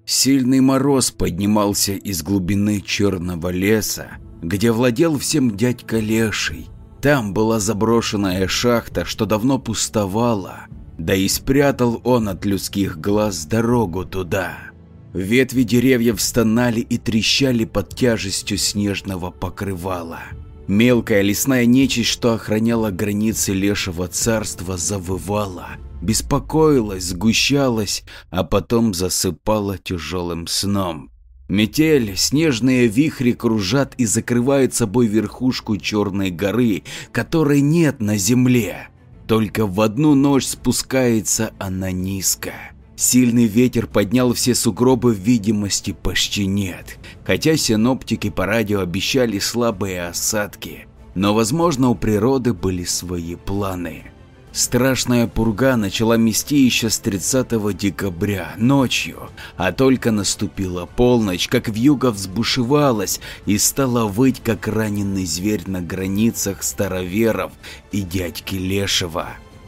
Сильный мороз поднимался из глубины черного леса, где владел всем дядька Леший. Там была заброшенная шахта, что давно пустовала, да и спрятал он от людских глаз дорогу туда. Ветви деревьев стонали и трещали под тяжестью снежного покрывала. Мелкая лесная нечисть, что охраняла границы Лешего царства, завывала, беспокоилась, сгущалась, а потом засыпала тяжелым сном. Метель, снежные вихри кружат и закрывают собой верхушку Черной горы, которой нет на земле. Только в одну ночь спускается она низко. Сильный ветер поднял все сугробы, видимости почти нет, хотя синоптики по радио обещали слабые осадки, но возможно у природы были свои планы. Страшная пурга начала мести еще с 30 декабря ночью, а только наступила полночь, как вьюга взбушевалась и стала выть, как раненый зверь на границах староверов и дядьки Лешего.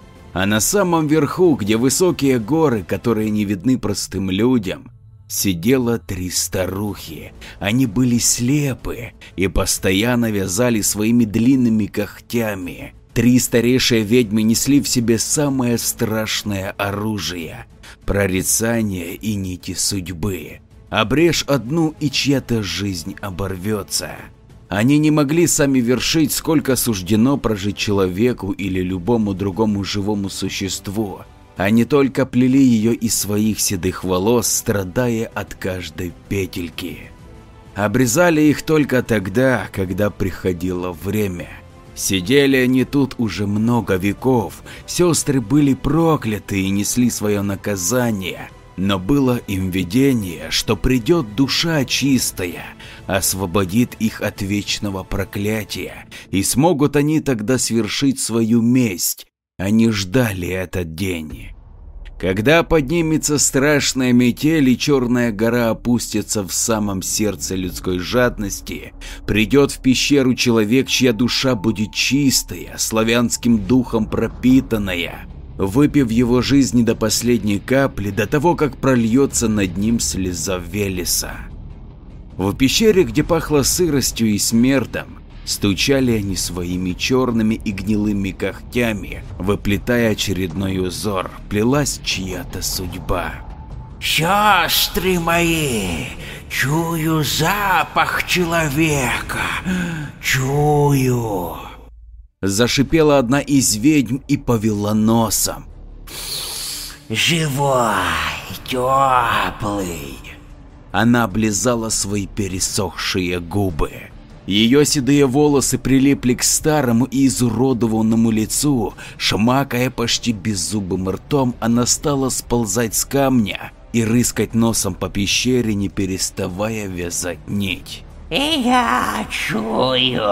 А на самом верху, где высокие горы, которые не видны простым людям, сидело 3 старухи. Они были слепы и постоянно вязали своими длинными когтями. 3 старейшие ведьмы несли в себе самое страшное оружие – прорицание и нити судьбы. Обрежь одну, и чья-то жизнь оборвется. Они не могли сами вершить, сколько суждено прожить человеку или любому другому живому существу. Они только плели ее из своих седых волос, страдая от каждой петельки. Обрезали их только тогда, когда приходило время. Сидели они тут уже много веков, сестры были прокляты и несли свое наказание. Но было им видение, что придет душа чистая, освободит их от вечного проклятия, и смогут они тогда свершить свою месть. Они ждали этот день. Когда поднимется страшная метель и Черная гора опустится в самом сердце людской жадности, придет в пещеру человек, чья душа будет чистая, славянским духом пропитанная, выпив его жизни до последней капли, до того, как прольется над ним слеза Велеса. В пещере, где пахло сыростью и смертом, стучали они своими черными и гнилыми когтями, выплетая очередной узор, плелась чья-то судьба. «Сестры мои, чую запах человека, чую!» Зашипела одна из ведьм и повела носом. «Живой, теплый!» Она облизала свои пересохшие губы. Ее седые волосы прилипли к старому и изуродованному лицу. Шмакая почти беззубым ртом, она стала сползать с камня и рыскать носом по пещере, не переставая вязать нить. «И я чую!»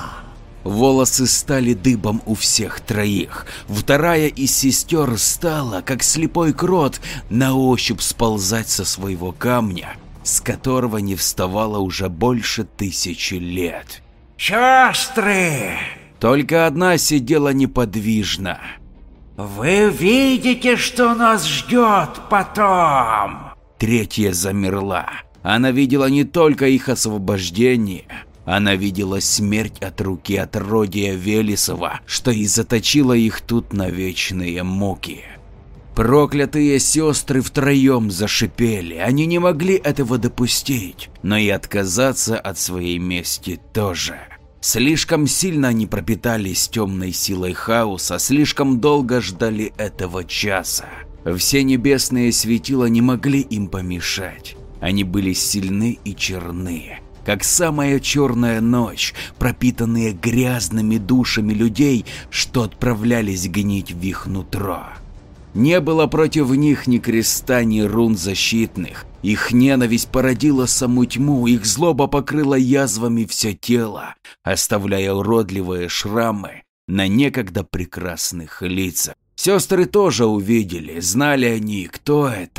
Волосы стали дыбом у всех троих. Вторая из сестер стала, как слепой крот, на ощупь сползать со своего камня, с которого не вставала уже больше 1000 лет. «Сестры!» Только одна сидела неподвижно. «Вы видите, что нас ждет потом?» Третья замерла. Она видела не только их освобождение. Она видела смерть от руки отродья Велесова, что и заточила их тут на вечные муки. Проклятые сестры втроем зашипели, они не могли этого допустить, но и отказаться от своей мести тоже. Слишком сильно они пропитались темной силой хаоса, слишком долго ждали этого часа. Все небесные светила не могли им помешать, они были сильны и черны, как самая черная ночь, пропитанные грязными душами людей, что отправлялись гнить в их нутро. Не было против них ни креста, ни рун защитных. Их ненависть породила саму тьму, их злоба покрыла язвами все тело, оставляя уродливые шрамы на некогда прекрасных лицах. Сестры тоже увидели, знали они, кто это.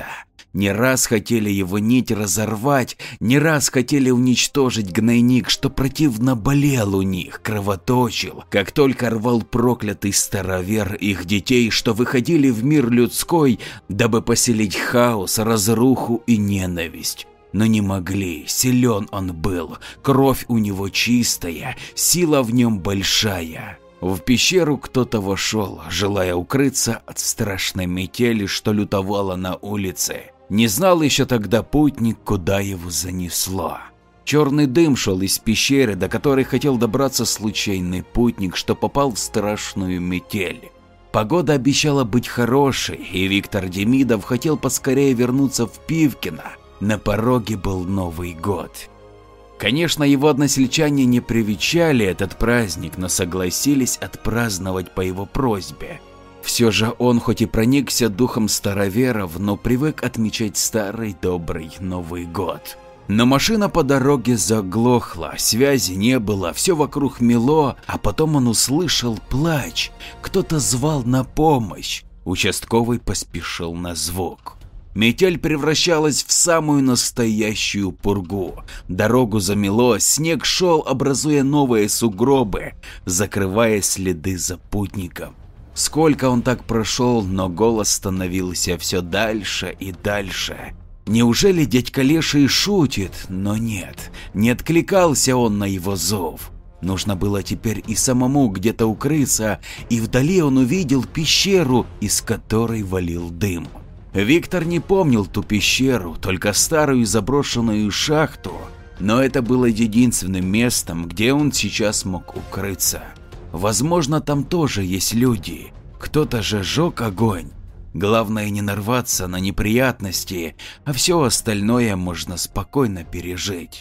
не раз хотели его нить разорвать, не раз хотели уничтожить гнойник, что противно болел у них, кровоточил, как только рвал проклятый старовер их детей, что выходили в мир людской, дабы поселить хаос, разруху и ненависть. Но не могли, силен он был, кровь у него чистая, сила в нем большая. В пещеру кто-то вошел, желая укрыться от страшной метели, что лютовала на улице. Не знал еще тогда путник, куда его занесло. Черный дым шел из пещеры, до которой хотел добраться случайный путник, что попал в страшную метель. Погода обещала быть хорошей, и Виктор Демидов хотел поскорее вернуться в Пивкино. На пороге был Новый год. Конечно, его односельчане не привечали этот праздник, но согласились отпраздновать по его просьбе. Все же он хоть и проникся духом староверов, но привык отмечать старый добрый Новый год. Но машина по дороге заглохла, связи не было, все вокруг мело, а потом он услышал плач. Кто-то звал на помощь. Участковый поспешил на звук. Метель превращалась в самую настоящую пургу. Дорогу замело, снег шел, образуя новые сугробы, закрывая следы за путником. Сколько он так прошел, но голос становился все дальше и дальше. Неужели дядька Леший шутит? Но нет, не откликался он на его зов. Нужно было теперь и самому где-то укрыться, и вдали он увидел пещеру, из которой валил дым. Виктор не помнил ту пещеру, только старую заброшенную шахту, но это было единственным местом, где он сейчас мог укрыться. Возможно, там тоже есть люди, кто-то же жег огонь. Главное не нарваться на неприятности, а все остальное можно спокойно пережить.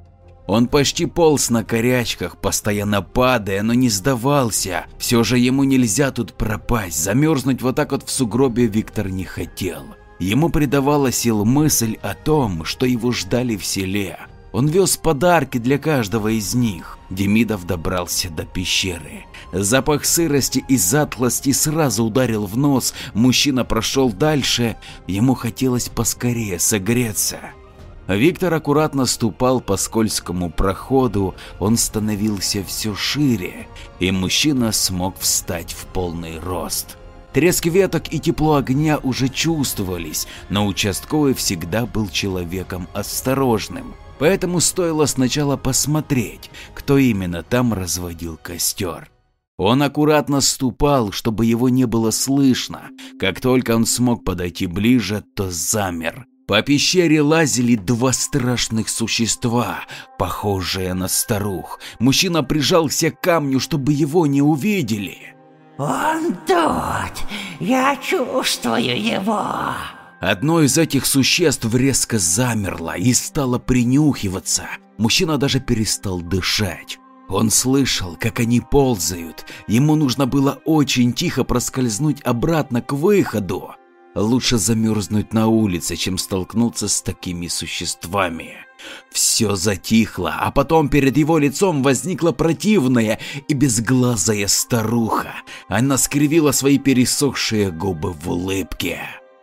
Он почти полз на корячках, постоянно падая, но не сдавался. Все же ему нельзя тут пропасть, замерзнуть вот так вот в сугробе Виктор не хотел. Ему придавала сил мысль о том, что его ждали в селе. Он вез подарки для каждого из них. Демидов добрался до пещеры. Запах сырости и затхлости сразу ударил в нос, мужчина прошел дальше, ему хотелось поскорее согреться. Виктор аккуратно ступал по скользкому проходу, он становился все шире, и мужчина смог встать в полный рост. Треск веток и тепло огня уже чувствовались, но участковый всегда был человеком осторожным, поэтому стоило сначала посмотреть, кто именно там разводил костер. Он аккуратно ступал, чтобы его не было слышно. Как только он смог подойти ближе, то замер. По пещере лазили два страшных существа, похожие на старух. Мужчина прижался к камню, чтобы его не увидели. «Он тут! Я чувствую его!» Одно из этих существ резко замерло и стало принюхиваться. Мужчина даже перестал дышать. Он слышал, как они ползают. Ему нужно было очень тихо проскользнуть обратно к выходу. Лучше замерзнуть на улице, чем столкнуться с такими существами. Все затихло, а потом перед его лицом возникла противная и безглазая старуха. Она скривила свои пересохшие губы в улыбке.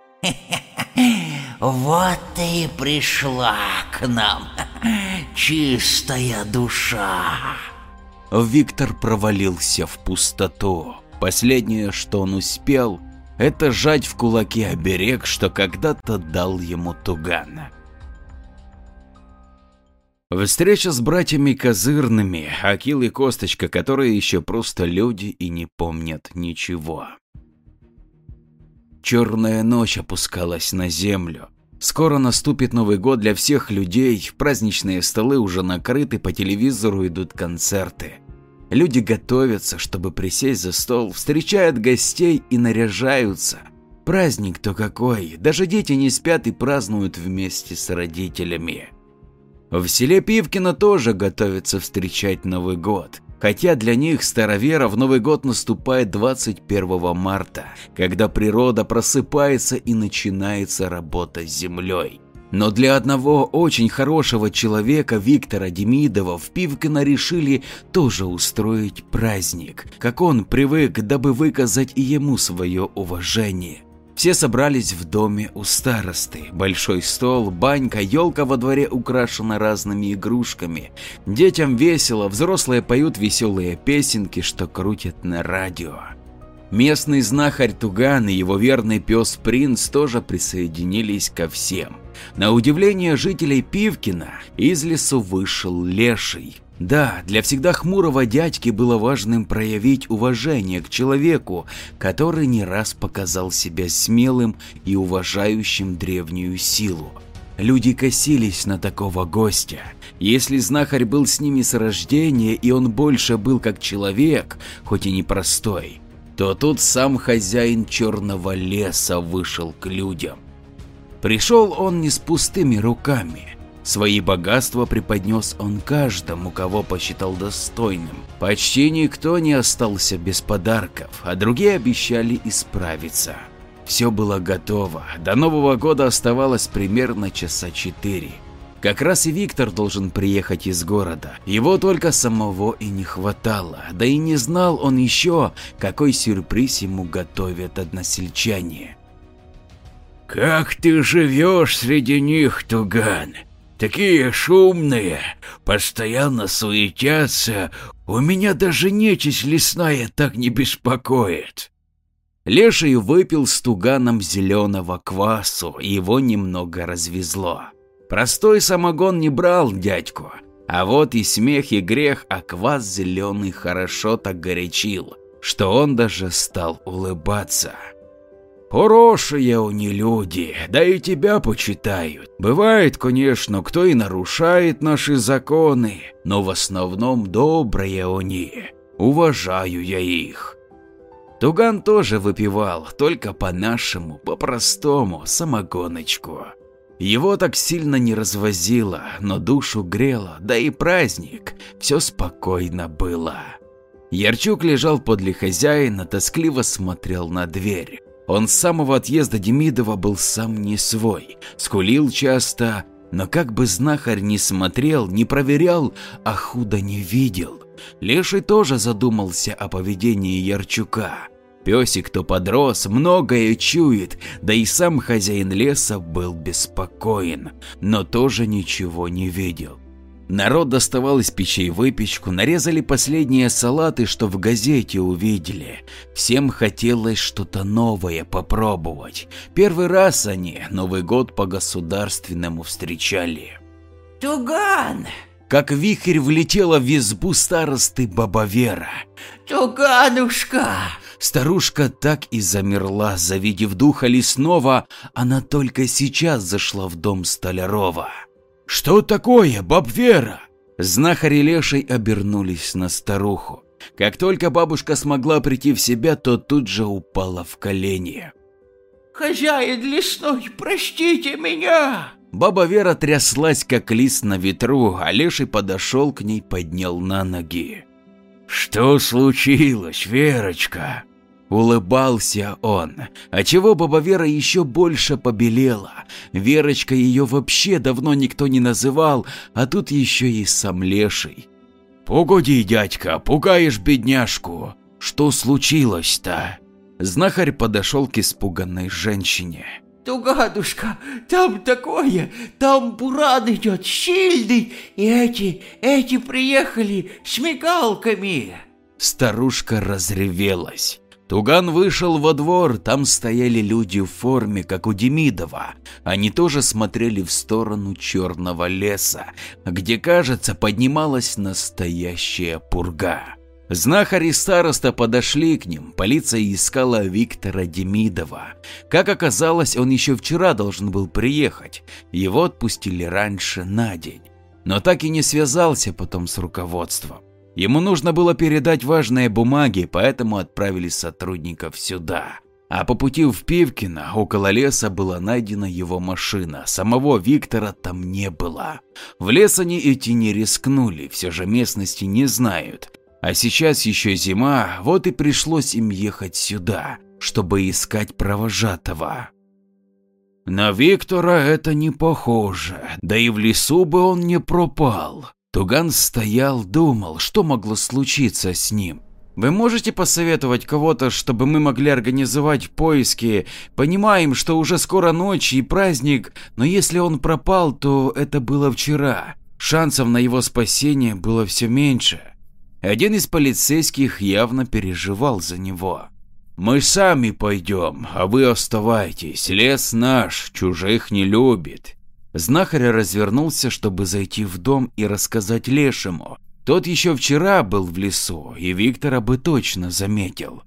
«Вот ты и пришла к нам, чистая душа!» Виктор провалился в пустоту. Последнее, что он успел, это сжать в кулаки оберег, что когда-то дал ему Туган. Встреча с братьями Козырными, Акил и Косточка, которые еще просто люди и не помнят ничего. Черная ночь опускалась на землю. Скоро наступит Новый год для всех людей, праздничные столы уже накрыты, по телевизору идут концерты. Люди готовятся, чтобы присесть за стол, встречают гостей и наряжаются. Праздник-то какой, даже дети не спят и празднуют вместе с родителями. В селе Пивкино тоже готовятся встречать Новый год. Хотя для них, староверов, Новый год наступает 21 марта, когда природа просыпается и начинается работа с землей. Но для одного очень хорошего человека, Виктора Демидова, в Пивкино решили тоже устроить праздник, как он привык, дабы выказать и ему свое уважение. Все собрались в доме у старосты. Большой стол, банька, елка во дворе украшена разными игрушками. Детям весело, взрослые поют веселые песенки, что крутят на радио. Местный знахарь Туган и его верный пес Принц тоже присоединились ко всем. На удивление жителей Пивкина из лесу вышел Леший. Да, для всегда хмурого дядьки было важным проявить уважение к человеку, который не раз показал себя смелым и уважающим древнюю силу. Люди косились на такого гостя. Если знахарь был с ними с рождения и он больше был как человек, хоть и непростой, то тут сам хозяин Черного леса вышел к людям. Пришел он не с пустыми руками. Свои богатства преподнес он каждому, кого посчитал достойным. Почти никто не остался без подарков, а другие обещали исправиться. Все было готово, до Нового года оставалось примерно часа 4. Как раз и Виктор должен приехать из города, его только самого и не хватало, да и не знал он еще, какой сюрприз ему готовят односельчане. «Как ты живешь среди них, Туган? Такие шумные, постоянно суетятся, у меня даже нечисть лесная так не беспокоит». Леший выпил с Туганом зеленого квасу, и его немного развезло. Простой самогон не брал дядьку, а вот и смех, и грех, а квас зеленый хорошо так горячил, что он даже стал улыбаться. «Хорошие они люди, да и тебя почитают. Бывает, конечно, кто и нарушает наши законы, но в основном добрые они, уважаю я их». Туган тоже выпивал, только по-нашему, по-простому, самогоночку. Его так сильно не развозило, но душу грело, да и праздник, все спокойно было. Ярчук лежал подле хозяина, тоскливо смотрел на дверь. Он с самого отъезда Демидова был сам не свой, скулил часто, но как бы знахарь не смотрел, не проверял, а худо не видел. Леший тоже задумался о поведении Ярчука. Песик-то подрос, многое чует, да и сам хозяин леса был беспокоен, но тоже ничего не видел. Народ доставал из печей выпечку, нарезали последние салаты, что в газете увидели. Всем хотелось что-то новое попробовать. Первый раз они Новый год по-государственному встречали. Туган! Как вихрь влетела в избу старосты баба Вера. Туганушка! Старушка так и замерла, завидев духа лесного, она только сейчас зашла в дом Столярова. «Что такое, баб Вера?» Знахарь и Леший обернулись на старуху. Как только бабушка смогла прийти в себя, то тут же упала в колени. «Хозяин лесной, простите меня!» Баба Вера тряслась, как лист на ветру, а Леший подошел к ней, поднял на ноги. «Что случилось, Верочка?» Улыбался он, отчего баба Вера еще больше побелела. Верочка ее вообще давно никто не называл, а тут еще и сам Леший. «Погоди, дядька, пугаешь бедняжку. Что случилось-то?» Знахарь подошел к испуганной женщине. «Туганушка, там такое, там буран идет, сильный, и эти приехали с мигалками». Старушка разревелась. Туган вышел во двор, там стояли люди в форме, как у Демидова. Они тоже смотрели в сторону Черного леса, где, кажется, поднималась настоящая пурга. Знахарь и староста подошли к ним, полиция искала Виктора Демидова. Как оказалось, он еще вчера должен был приехать, его отпустили раньше на день, но так и не связался потом с руководством. Ему нужно было передать важные бумаги, поэтому отправили сотрудников сюда. А по пути в Пивкино около леса была найдена его машина, самого Виктора там не было. В лес они идти не рискнули, все же местности не знают. А сейчас еще зима, вот и пришлось им ехать сюда, чтобы искать провожатого. На Виктора это не похоже, да и в лесу бы он не пропал. Туган стоял, думал, что могло случиться с ним. Вы можете посоветовать кого-то, чтобы мы могли организовать поиски? Понимаем, что уже скоро ночь и праздник, но если он пропал, то это было вчера. Шансов на его спасение было все меньше. Один из полицейских явно переживал за него. Мы сами пойдем, а вы оставайтесь. Лес наш, чужих не любит. Знахарь развернулся, чтобы зайти в дом и рассказать Лешему. Тот еще вчера был в лесу, и Виктора бы точно заметил.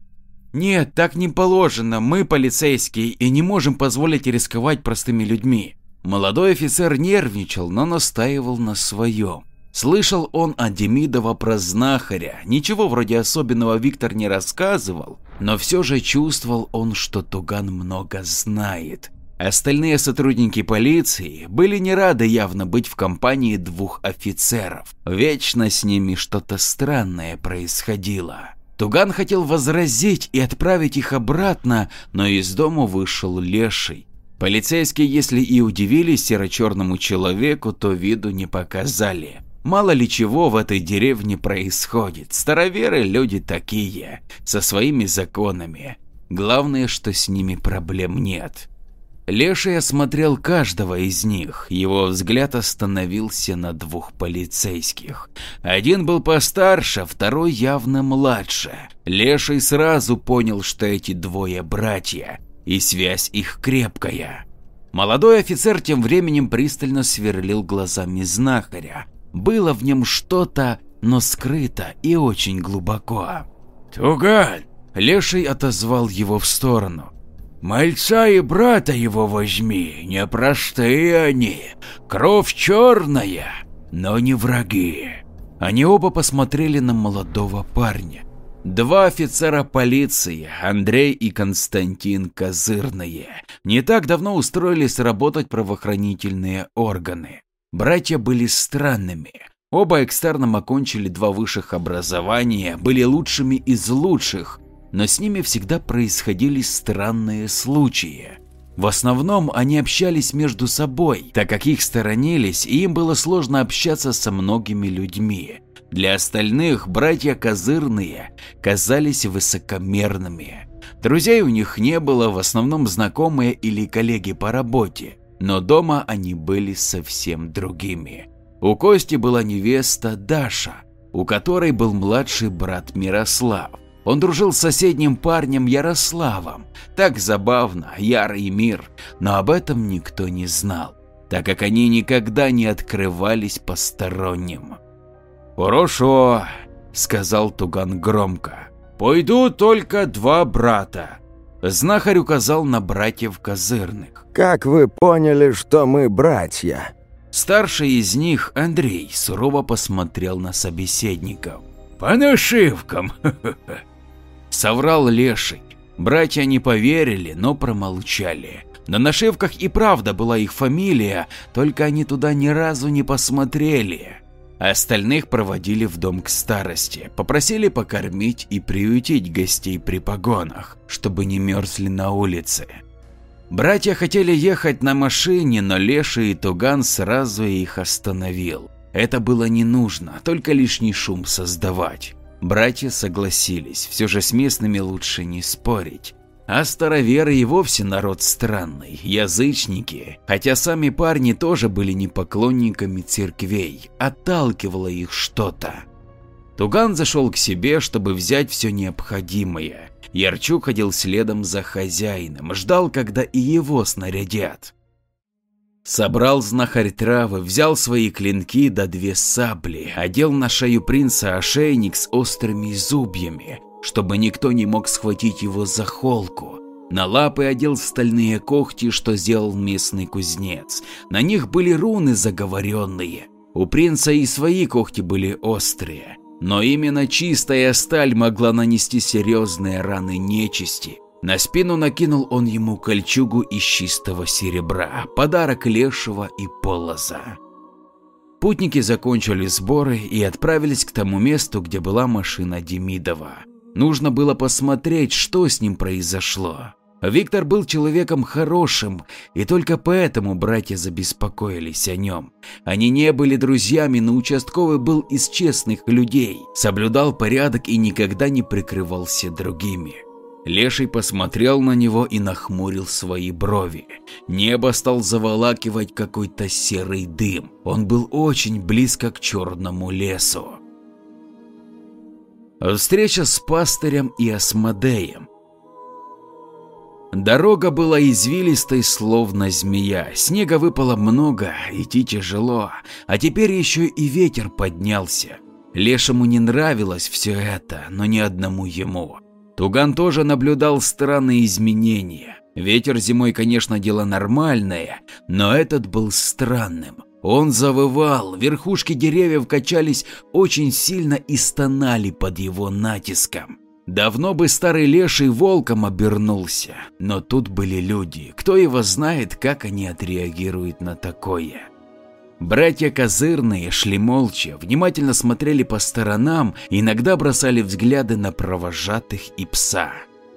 Нет, так не положено, мы полицейские и не можем позволить рисковать простыми людьми. Молодой офицер нервничал, но настаивал на своем. Слышал он от Демидова про знахаря, ничего вроде особенного Виктор не рассказывал, но все же чувствовал он, что Туган много знает. Остальные сотрудники полиции были не рады явно быть в компании двух офицеров. Вечно с ними что-то странное происходило. Туган хотел возразить и отправить их обратно, но из дома вышел Леший. Полицейские, если и удивились серо-черному человеку, то виду не показали. Мало ли чего в этой деревне происходит. Староверы люди такие, со своими законами. Главное, что с ними проблем нет. Леший осмотрел каждого из них, его взгляд остановился на двух полицейских. Один был постарше, второй явно младше. Леший сразу понял, что эти двое братья, и связь их крепкая. Молодой офицер тем временем пристально сверлил глазами знахаря. Было в нем что-то, но скрыто и очень глубоко. Туган! Леший отозвал его в сторону. Мальца и брата его возьми, непростые они, кровь черная, но не враги. Они оба посмотрели на молодого парня. Два офицера полиции, Андрей и Константин Козырные, не так давно устроились работать правоохранительные органы. Братья были странными. Оба экстерном окончили 2 высших образования, были лучшими из лучших. Но с ними всегда происходили странные случаи. В основном они общались между собой, так как их сторонились и им было сложно общаться со многими людьми. Для остальных братья Козырные казались высокомерными. Друзей у них не было, в основном знакомые или коллеги по работе, но дома они были совсем другими. У Кости была невеста Даша, у которой был младший брат Мирослав. Он дружил с соседним парнем Ярославом. Так забавно, ярый мир, но об этом никто не знал, так как они никогда не открывались посторонним. «Хорошо», — сказал Туган громко, — «пойду только 2 брата». Знахарь указал на братьев Козырных. «Как вы поняли, что мы братья?» Старший из них, Андрей, сурово посмотрел на собеседников. «По нашивкам!» — соврал Леший. Братья не поверили, но промолчали. На нашивках и правда была их фамилия, только они туда ни разу не посмотрели. Остальных проводили в дом к старости, попросили покормить и приютить гостей при погонах, чтобы не мерзли на улице. Братья хотели ехать на машине, но Леший и Туган сразу их остановил. Это было не нужно, только лишний шум создавать. Братья согласились, все же с местными лучше не спорить. А староверы и вовсе народ странный, язычники, хотя сами парни тоже были не поклонниками церквей, отталкивало их что-то. Туган зашел к себе, чтобы взять все необходимое. Ярчук ходил следом за хозяином, ждал, когда и его снарядят. Собрал знахарь травы, взял свои клинки да 2 сабли, одел на шею принца ошейник с острыми зубьями, чтобы никто не мог схватить его за холку. На лапы одел стальные когти, что сделал местный кузнец. На них были руны заговоренные. У принца и свои когти были острые, но именно чистая сталь могла нанести серьезные раны нечисти. На спину накинул он ему кольчугу из чистого серебра, подарок Лешего и Полоза. Путники закончили сборы и отправились к тому месту, где была машина Демидова. Нужно было посмотреть, что с ним произошло. Виктор был человеком хорошим, и только поэтому братья забеспокоились о нем. Они не были друзьями, но участковый был из честных людей, соблюдал порядок и никогда не прикрывался другими. Леший посмотрел на него и нахмурил свои брови. Небо стал заволакивать какой-то серый дым. Он был очень близко к черному лесу. Встреча с пастырем и Асмодеем. Дорога была извилистой, словно змея. Снега выпало много, идти тяжело, а теперь еще и ветер поднялся. Лешему не нравилось все это, но ни одному ему. Туган тоже наблюдал странные изменения. Ветер зимой, конечно, дело нормальное, но этот был странным. Он завывал, верхушки деревьев качались очень сильно и стонали под его натиском. Давно бы старый леший волком обернулся, но тут были люди, кто его знает, как они отреагируют на такое. Братья Козырные шли молча, внимательно смотрели по сторонам, иногда бросали взгляды на провожатых и пса.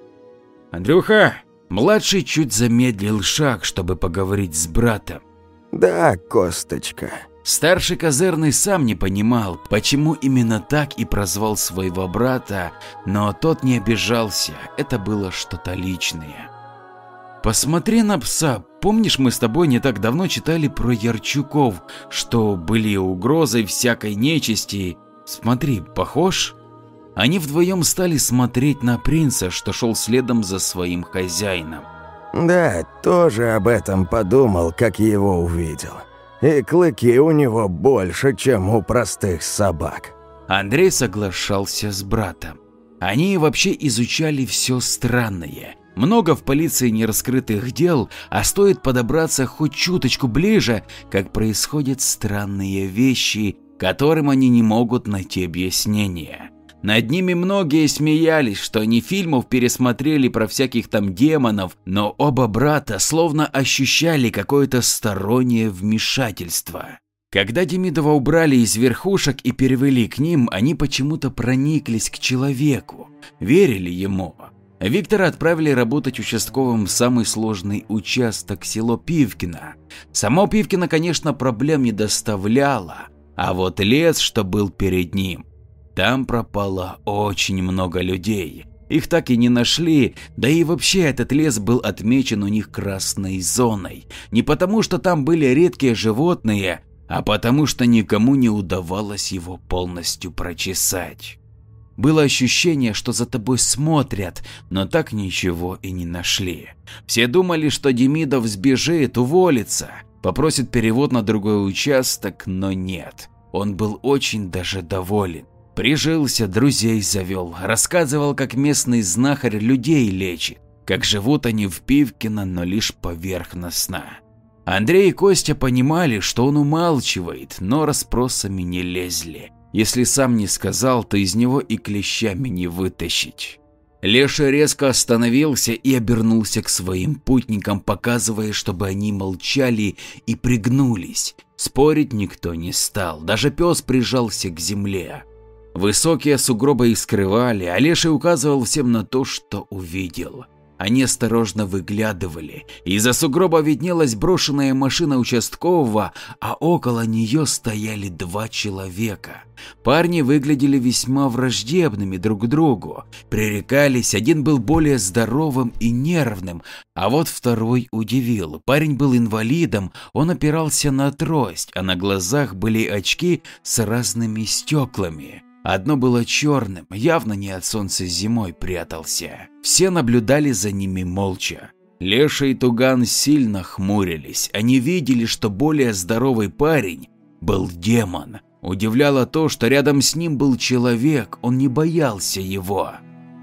«Андрюха!» Младший чуть замедлил шаг, чтобы поговорить с братом. «Да, Косточка». Старший Козырный сам не понимал, почему именно так и прозвал своего брата, но тот не обижался, это было что-то личное. «Посмотри на пса, помнишь, мы с тобой не так давно читали про Ярчуков, что были угрозой всякой нечисти? Смотри, похож?» Они вдвоем стали смотреть на принца, что шел следом за своим хозяином. «Да, тоже об этом подумал, как его увидел. И клыки у него больше, чем у простых собак». Андрей соглашался с братом. Они вообще изучали все странное. Много в полиции нераскрытых дел, а стоит подобраться хоть чуточку ближе, как происходят странные вещи, которым они не могут найти объяснения. Над ними многие смеялись, что они фильмов пересмотрели про всяких там демонов, но оба брата словно ощущали какое-то стороннее вмешательство. Когда Демидова убрали из верхушек и перевели к ним, они почему-то прониклись к человеку, верили ему. Виктора отправили работать участковым в самый сложный участок, село Пивкино. Само Пивкино, конечно, проблем не доставляло, а вот лес, что был перед ним, там пропало очень много людей. Их так и не нашли, да и вообще этот лес был отмечен у них красной зоной. Не потому, что там были редкие животные, а потому, что никому не удавалось его полностью прочесать. Было ощущение, что за тобой смотрят, но так ничего и не нашли. Все думали, что Демидов сбежит, уволится, попросит перевод на другой участок, но нет. Он был очень даже доволен. Прижился, друзей завел, рассказывал, как местный знахарь людей лечит, как живут они в Пивкино, но лишь поверхностно. Андрей и Костя понимали, что он умалчивает, но расспросами не лезли. Если сам не сказал, то из него и клещами не вытащить. Леша резко остановился и обернулся к своим путникам, показывая, чтобы они молчали и пригнулись. Спорить никто не стал, даже пес прижался к земле. Высокие сугробы их скрывали, а Леша указывал всем на то, что увидел. Они осторожно выглядывали. Из-за сугроба виднелась брошенная машина участкового, а около нее стояли два человека. Парни выглядели весьма враждебными друг к другу. Пререкались, один был более здоровым и нервным, а вот второй удивил. Парень был инвалидом, он опирался на трость, а на глазах были очки с разными стеклами. Одно было черным, явно не от солнца зимой прятался. Все наблюдали за ними молча. Леша и Туган сильно хмурились. Они видели, что более здоровый парень был демон. Удивляло то, что рядом с ним был человек, он не боялся его.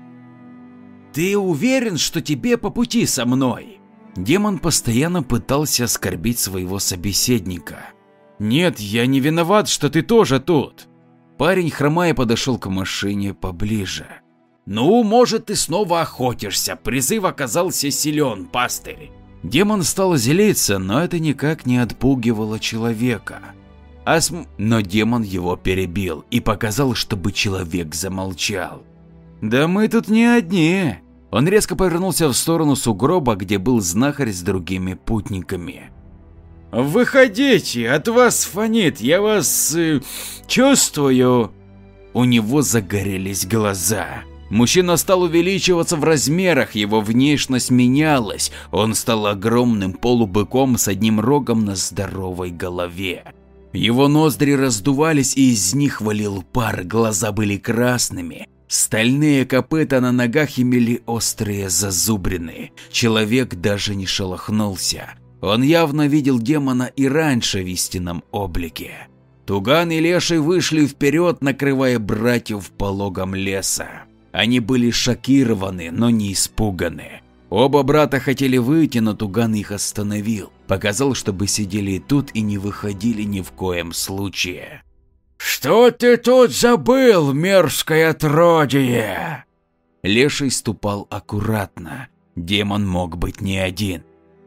«Ты уверен, что тебе по пути со мной?» Демон постоянно пытался оскорбить своего собеседника. «Нет, я не виноват, что ты тоже тут». Парень, хромая, подошел к машине поближе. «Ну, может, ты снова охотишься, призыв оказался силен, пастырь». Демон стал злиться, но это никак не отпугивало человека. Но демон его перебил и показал, чтобы человек замолчал. «Да мы тут не одни». Он резко повернулся в сторону сугроба, где был знахарь с другими путниками. «Выходите, от вас фонит, я вас чувствую». У него загорелись глаза. Мужчина стал увеличиваться в размерах, его внешность менялась, он стал огромным полубыком с одним рогом на здоровой голове. Его ноздри раздувались, и из них валил пар, глаза были красными. Стальные копыта на ногах имели острые зазубрины. Человек даже не шелохнулся. Он явно видел демона и раньше в истинном облике. Туган и Леший вышли вперед, накрывая братьев пологом леса. Они были шокированы, но не испуганы. Оба брата хотели выйти, но Туган их остановил. Показал, чтобы сидели тут и не выходили ни в коем случае. «Что ты тут забыл, мерзкое отродье?» Леший ступал аккуратно. Демон мог быть не один.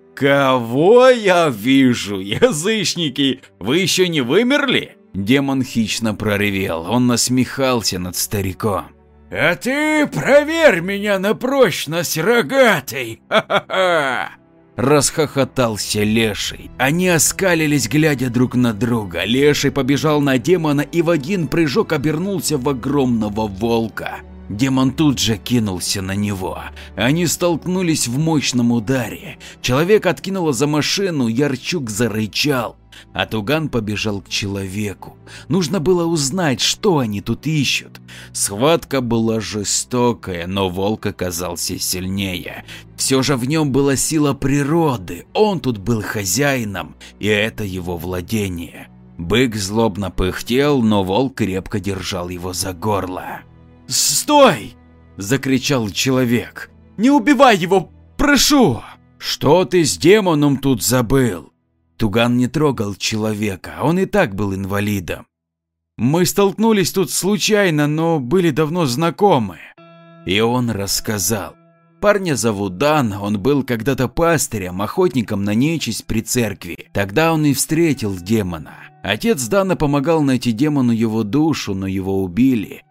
«Кого я вижу, язычники? Вы еще не вымерли?» Демон хищно проревел, он насмехался над стариком. «А ты проверь меня на прочность, рогатый! Ха-ха-ха!» Расхохотался Леший. Они оскалились, глядя друг на друга. Леший побежал на демона и в один прыжок обернулся в огромного волка. Демон тут же кинулся на него. Они столкнулись в мощном ударе. Человек откинуло за машину, Ярчук зарычал, а Туган побежал к человеку. Нужно было узнать, что они тут ищут. Схватка была жестокая, но волк оказался сильнее. Все же в нем была сила природы, он тут был хозяином, и это его владение. Бык злобно пыхтел, но волк крепко держал его за горло. «Стой!» – закричал человек. «Не убивай его, прошу!» «Что ты с демоном тут забыл?» Туган не трогал человека, он и так был инвалидом. «Мы столкнулись тут случайно, но были давно знакомы». И он рассказал. Парня зовут Дан, он был когда-то пастырем, охотником на нечисть при церкви. Тогда он и встретил демона. Отец Дана помогал найти демону его душу, но его убили.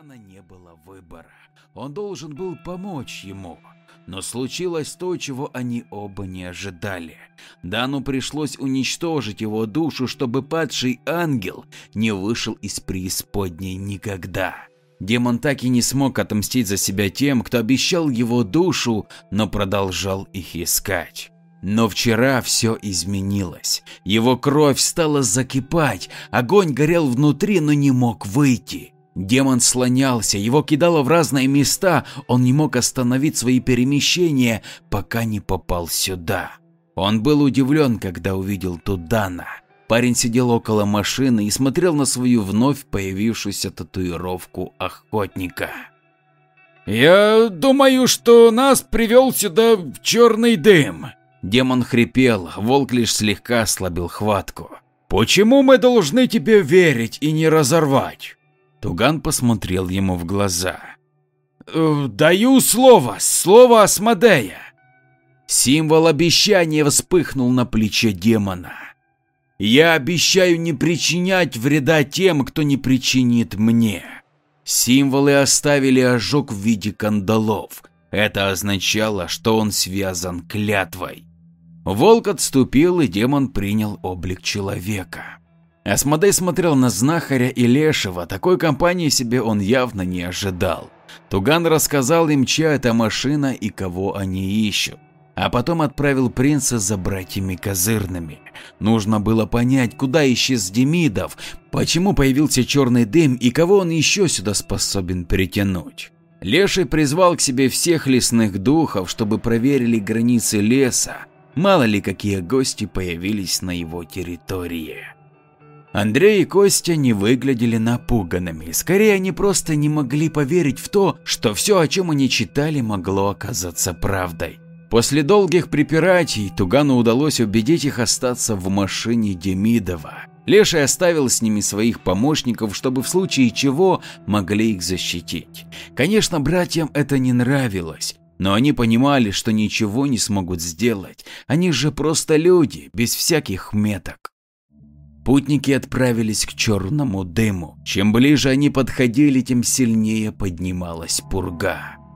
Он должен был помочь ему, но случилось то, чего они оба не ожидали. Дану пришлось уничтожить его душу, чтобы падший ангел не вышел из преисподней никогда. Демон так и не смог отомстить за себя тем, кто обещал его душу, но продолжал их искать. Но вчера все изменилось. Его кровь стала закипать, огонь горел внутри, но не мог выйти. Демон слонялся, его кидало в разные места, он не мог остановить свои перемещения, пока не попал сюда. Он был удивлен, когда увидел тут Дана. Парень сидел около машины и смотрел на свою вновь появившуюся татуировку охотника. «Я думаю, что нас привел сюда черный дым». Демон хрипел, волк лишь слегка ослабил хватку. «Почему мы должны тебе верить и не разорвать?» Туган посмотрел ему в глаза. «Даю слово Асмодея». Символ обещания вспыхнул на плече демона. «Я обещаю не причинять вреда тем, кто не причинит мне». Символы оставили ожог в виде кандалов. Это означало, что он связан клятвой. Волк отступил, и демон принял облик человека. Асмодей смотрел на знахаря и лешего, такой компании себе он явно не ожидал. Туган рассказал им, чья это машина и кого они ищут, а потом отправил принца за братьями Козырными. Нужно было понять, куда исчез Демидов, почему появился черный дым и кого он еще сюда способен притянуть. Леший призвал к себе всех лесных духов, чтобы проверили границы леса, мало ли какие гости появились на его территории. Андрей и Костя не выглядели напуганными, скорее они просто не могли поверить в то, что все, о чем они читали, могло оказаться правдой. После долгих препиратий Тугану удалось убедить их остаться в машине Демидова. Леший оставил с ними своих помощников, чтобы в случае чего могли их защитить. Конечно, братьям это не нравилось, но они понимали, что ничего не смогут сделать, они же просто люди, без всяких меток. Путники отправились к черному дыму. Чем ближе они подходили, тем сильнее поднималась пурга.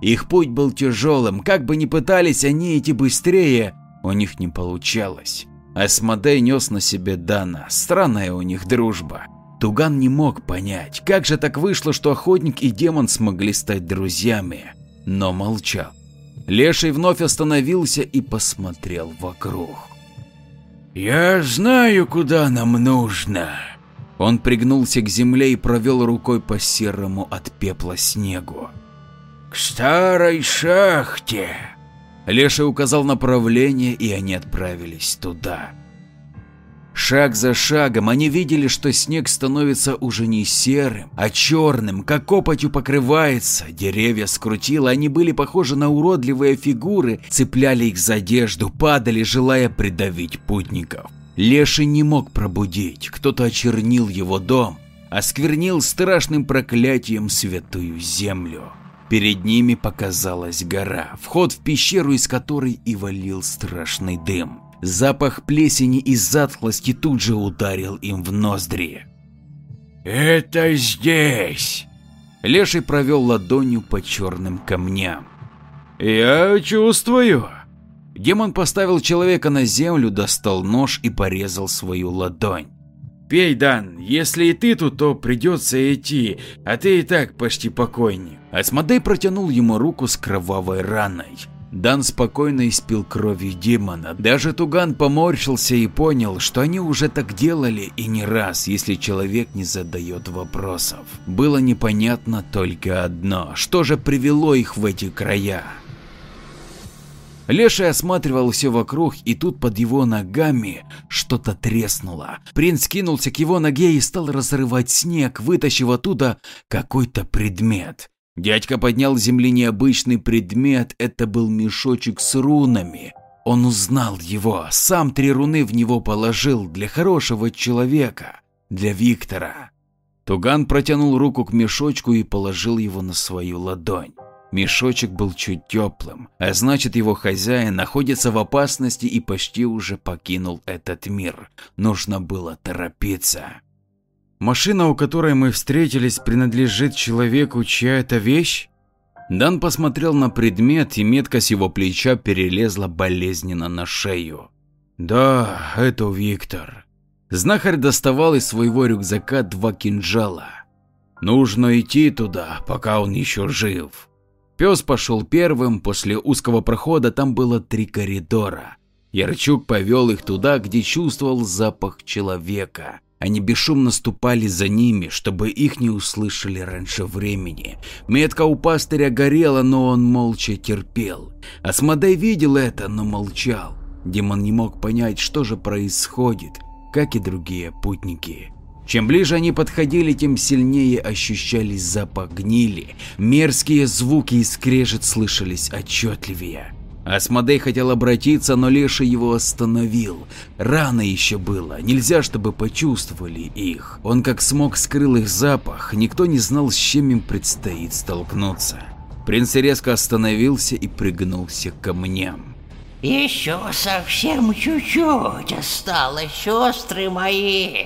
Их путь был тяжелым, как бы ни пытались они идти быстрее, у них не получалось. Асмодей нес на себе Дана, странная у них дружба. Туган не мог понять, как же так вышло, что охотник и демон смогли стать друзьями, но молчал. Леший вновь остановился и посмотрел вокруг. «Я знаю, куда нам нужно». Он пригнулся к земле и провел рукой по серому от пепла снегу. «К старой шахте». Леший указал направление, и они отправились туда. Шаг за шагом они видели, что снег становится уже не серым, а черным, как копотью покрывается. Деревья скрутило, они были похожи на уродливые фигуры, цепляли их за одежду, падали, желая придавить путников. Леший не мог пробудить, кто-то очернил его дом, осквернил страшным проклятием святую землю. Перед ними показалась гора, вход в пещеру, из которой и валил страшный дым. Запах плесени и затхлости тут же ударил им в ноздри. «Это здесь!» Леший провел ладонью по черным камням. «Я чувствую!» Демон поставил человека на землю, достал нож и порезал свою ладонь. «Пей, Дан, если и ты тут, то придется идти, а ты и так почти покойник». Асмодей протянул ему руку с кровавой раной. Дан спокойно испил кровью демона. Даже Туган поморщился и понял, что они уже так делали и не раз, если человек не задает вопросов. Было непонятно только одно: что же привело их в эти края? Леший осматривал все вокруг, и тут под его ногами что-то треснуло. Принц кинулся к его ноге и стал разрывать снег, вытащив оттуда какой-то предмет. Дядька поднял с земли необычный предмет, это был мешочек с рунами. Он узнал его, сам 3 руны в него положил для хорошего человека, для Виктора. Туган протянул руку к мешочку и положил его на свою ладонь. Мешочек был чуть теплым, а значит, его хозяин находится в опасности и почти уже покинул этот мир. Нужно было торопиться. «Машина, у которой мы встретились, принадлежит человеку, чья это вещь?» Дан посмотрел на предмет, и метка с его плеча перелезла болезненно на шею. «Да, это Виктор». Знахарь доставал из своего рюкзака 2 кинжала. «Нужно идти туда, пока он еще жив». Пес пошел первым, после узкого прохода там было 3 коридора. Ярчук повел их туда, где чувствовал запах человека. Они бесшумно ступали за ними, чтобы их не услышали раньше времени. Метка у пастыря горела, но он молча терпел. Асмодей видел это, но молчал. Демон не мог понять, что же происходит, как и другие путники. Чем ближе они подходили, тем сильнее ощущались запах гнили. Мерзкие звуки и скрежет слышались отчетливее. Асмодей хотел обратиться, но Леший его остановил. Рано еще было, нельзя, чтобы почувствовали их. Он как смог скрыл их запах, никто не знал, с чем им предстоит столкнуться. Принц резко остановился и пригнулся к камням. Еще совсем чуть-чуть осталось, сестры мои.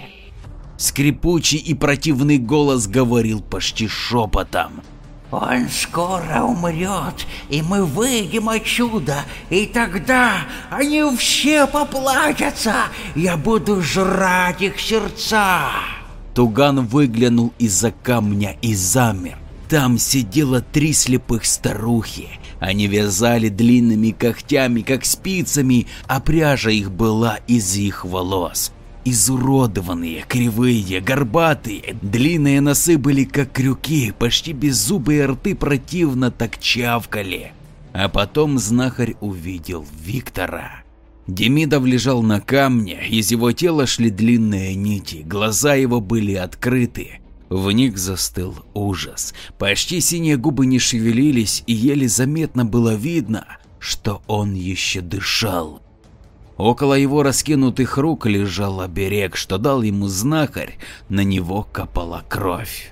Скрипучий и противный голос говорил почти шепотом. Он скоро умрет, и мы выйдем отсюда, и тогда они все поплачутся, я буду жрать их сердца. Туган выглянул из-за камня и замер. Там сидело 3 слепых старухи. Они вязали длинными когтями, как спицами, а пряжа их была из их волос. Изуродованные, кривые, горбатые, длинные носы были как крюки, почти беззубые рты противно так чавкали. А потом знахарь увидел Виктора. Демидов лежал на камне, из его тела шли длинные нити, глаза его были открыты. В них застыл ужас, почти синие губы не шевелились, и еле заметно было видно, что он еще дышал. Около его раскинутых рук лежал оберег, что дал ему знахарь, на него капала кровь.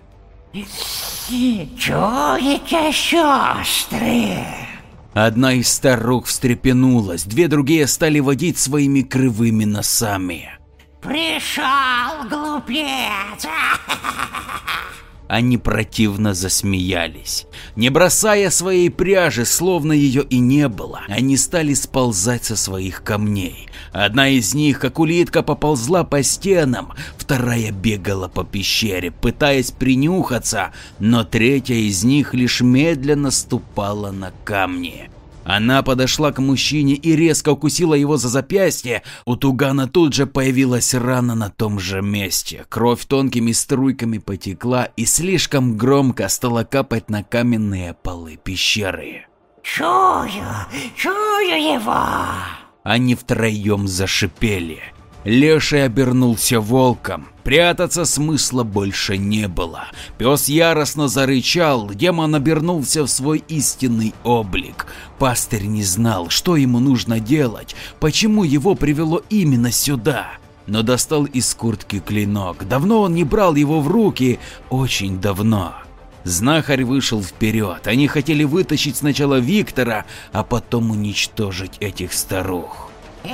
Чуете, сестры? Одна из старух встрепенулась, 2 другие стали водить своими кривыми носами. Пришел, глупец! Они противно засмеялись. Не бросая своей пряжи, словно ее и не было, они стали сползать со своих камней. Одна из них, как улитка, поползла по стенам, вторая бегала по пещере, пытаясь принюхаться, но третья из них лишь медленно ступала на камни. Она подошла к мужчине и резко укусила его за запястье. У Тугана тут же появилась рана на том же месте. Кровь тонкими струйками потекла и слишком громко стала капать на каменные полы пещеры. Чую его! Они втроем зашипели. Леший обернулся волком. Прятаться смысла больше не было. Пес яростно зарычал, демон обернулся в свой истинный облик. Пастырь не знал, что ему нужно делать, почему его привело именно сюда. Но достал из куртки клинок. Давно он не брал его в руки, очень давно. Знахарь вышел вперед. Они хотели вытащить сначала Виктора, а потом уничтожить этих старух.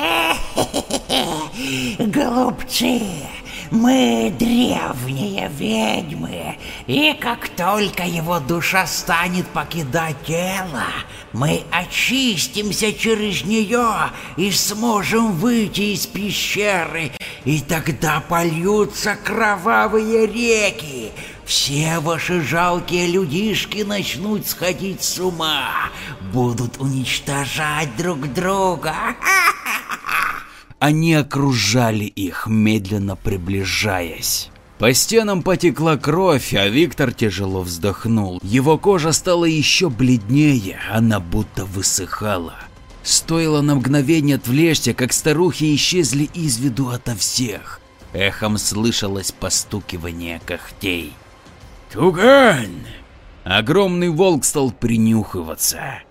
Голубцы, мы древние ведьмы, и как только его душа станет покидать тело, мы очистимся через нее и сможем выйти из пещеры, и тогда польются кровавые реки. Все ваши жалкие людишки начнут сходить с ума, будут уничтожать друг друга. Они окружали их, медленно приближаясь. По стенам потекла кровь, а Виктор тяжело вздохнул. Его кожа стала еще бледнее, она будто высыхала. Стоило на мгновение отвлечься, как старухи исчезли из виду ото всех. Эхом слышалось постукивание когтей. Туган! Огромный волк стал принюхиваться.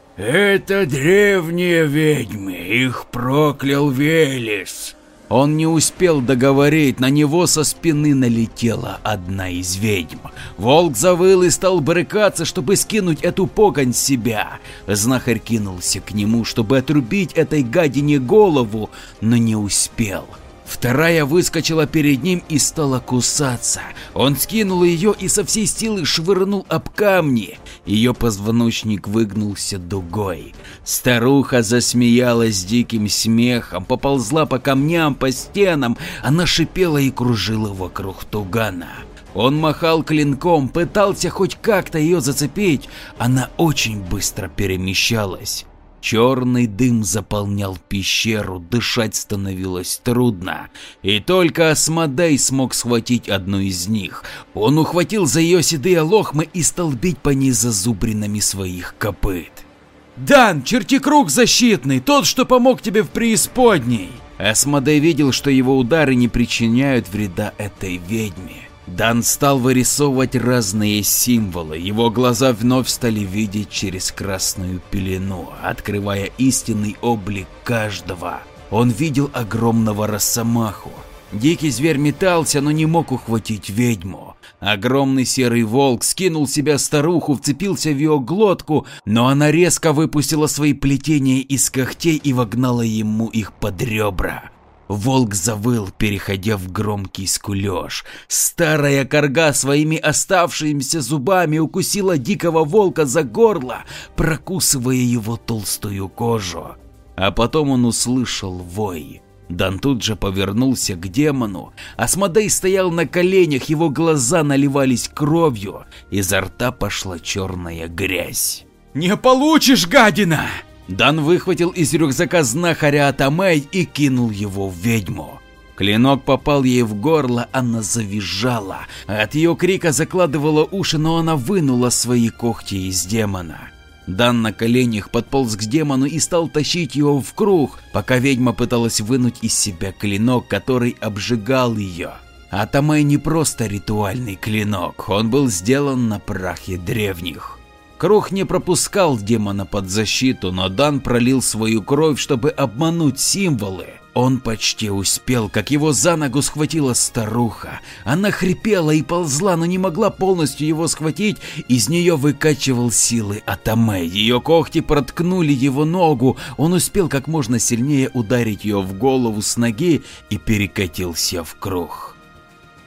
Это древние ведьмы, их проклял Велес. Он не успел договорить, на него со спины налетела одна из ведьм. Волк завыл и стал брыкаться, чтобы скинуть эту погонь с себя. Знахарь кинулся к нему, чтобы отрубить этой гадине голову, но не успел. Вторая выскочила перед ним и стала кусаться. Он скинул ее и со всей силы швырнул об камни. Ее позвоночник выгнулся дугой. Старуха засмеялась диким смехом, поползла по камням, по стенам. Она шипела и кружила вокруг Тугана. Он махал клинком, пытался хоть как-то ее зацепить. Она очень быстро перемещалась. Черный дым заполнял пещеру, дышать становилось трудно. И только Асмодей смог схватить одну из них. Он ухватил за ее седые лохмы и стал бить по ней зазубринами своих копыт. «Дан, черти круг защитный, тот, что помог тебе в преисподней!» Асмодей видел, что его удары не причиняют вреда этой ведьме. Дан стал вырисовывать разные символы, его глаза вновь стали видеть через красную пелену, открывая истинный облик каждого. Он видел огромного росомаху. Дикий зверь метался, но не мог ухватить ведьму. Огромный серый волк скинул с себя старуху, вцепился в ее глотку, но она резко выпустила свои плетения из когтей и вогнала ему их под ребра. Волк завыл, переходя в громкий скулеж. Старая корга своими оставшимися зубами укусила дикого волка за горло, прокусывая его толстую кожу. А потом он услышал вой. Дан тут же повернулся к демону. Асмодей стоял на коленях, его глаза наливались кровью, изо рта пошла черная грязь. «Не получишь, гадина!» Дан выхватил из рюкзака знахаря Атамей и кинул его в ведьму. Клинок попал ей в горло, она завизжала. От ее крика закладывала уши, но она вынула свои когти из демона. Дан на коленях подполз к демону и стал тащить его в круг, пока ведьма пыталась вынуть из себя клинок, который обжигал ее. Атамей не просто ритуальный клинок, он был сделан на прахе древних. Круг не пропускал демона под защиту, но Дан пролил свою кровь, чтобы обмануть символы. Он почти успел, как его за ногу схватила старуха. Она хрипела и ползла, но не могла полностью его схватить, из нее выкачивал силы Атамей. Ее когти проткнули его ногу, он успел как можно сильнее ударить ее в голову с ноги и перекатился в круг.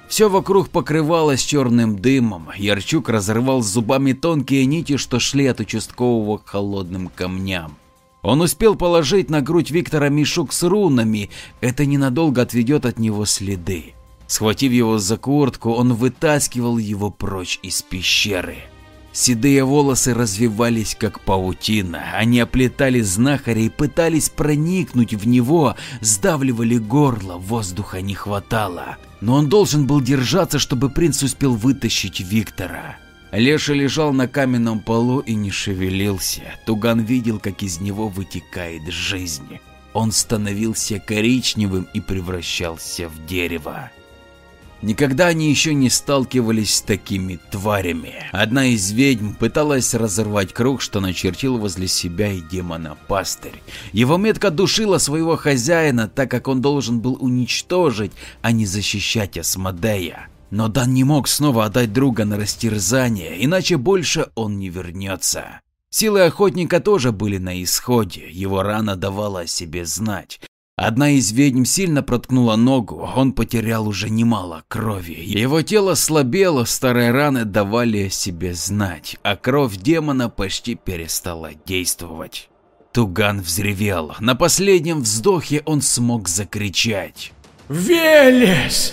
Все вокруг покрывалось черным дымом, Ярчук разрывал зубами тонкие нити, что шли от участкового к холодным камням. Он успел положить на грудь Виктора мешок с рунами, это ненадолго отведет от него следы. Схватив его за куртку, он вытаскивал его прочь из пещеры. Седые волосы развивались как паутина, они оплетали знахаря и пытались проникнуть в него, сдавливали горло, воздуха не хватало. Но он должен был держаться, чтобы принц успел вытащить Виктора. Леша лежал на каменном полу и не шевелился. Туган видел, как из него вытекает жизнь. Он становился коричневым и превращался в дерево. Никогда они еще не сталкивались с такими тварями. Одна из ведьм пыталась разорвать круг, что начертил возле себя и демона-пастырь. Его метка душила своего хозяина, так как он должен был уничтожить, а не защищать Асмодея. Но Дан не мог снова отдать друга на растерзание, иначе больше он не вернется. Силы охотника тоже были на исходе, его рана давала о себе знать. Одна из ведьм сильно проткнула ногу, он потерял уже немало крови. Его тело слабело, старые раны давали о себе знать, а кровь демона почти перестала действовать. Туган взревел, на последнем вздохе он смог закричать: «Велес!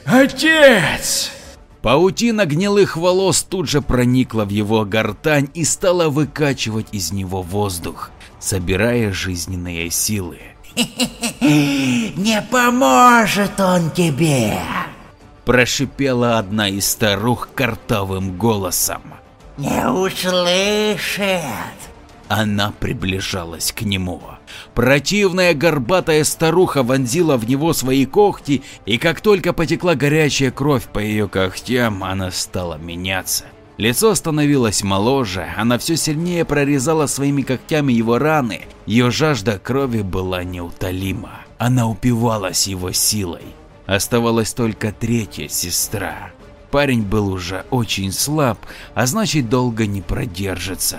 Отец!» Паутина гнилых волос тут же проникла в его гортань и стала выкачивать из него воздух, собирая жизненные силы. «Не поможет он тебе!» – прошипела одна из старух картавым голосом. «Не услышит!» Она приближалась к нему. Противная горбатая старуха вонзила в него свои когти, и как только потекла горячая кровь по ее когтям, она стала меняться. Лицо становилось моложе, она все сильнее прорезала своими когтями его раны, ее жажда крови была неутолима, она упивалась его силой. Оставалась только третья сестра. Парень был уже очень слаб, а значит долго не продержится.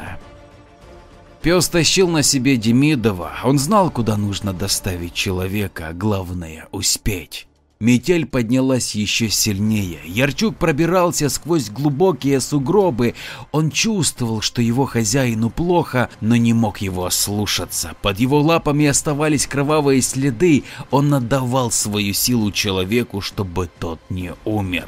Пес тащил на себе Демидова, он знал, куда нужно доставить человека, а главное успеть. Метель поднялась еще сильнее, Ярчук пробирался сквозь глубокие сугробы, он чувствовал, что его хозяину плохо, но не мог его ослушаться. Под его лапами оставались кровавые следы, он отдавал свою силу человеку, чтобы тот не умер.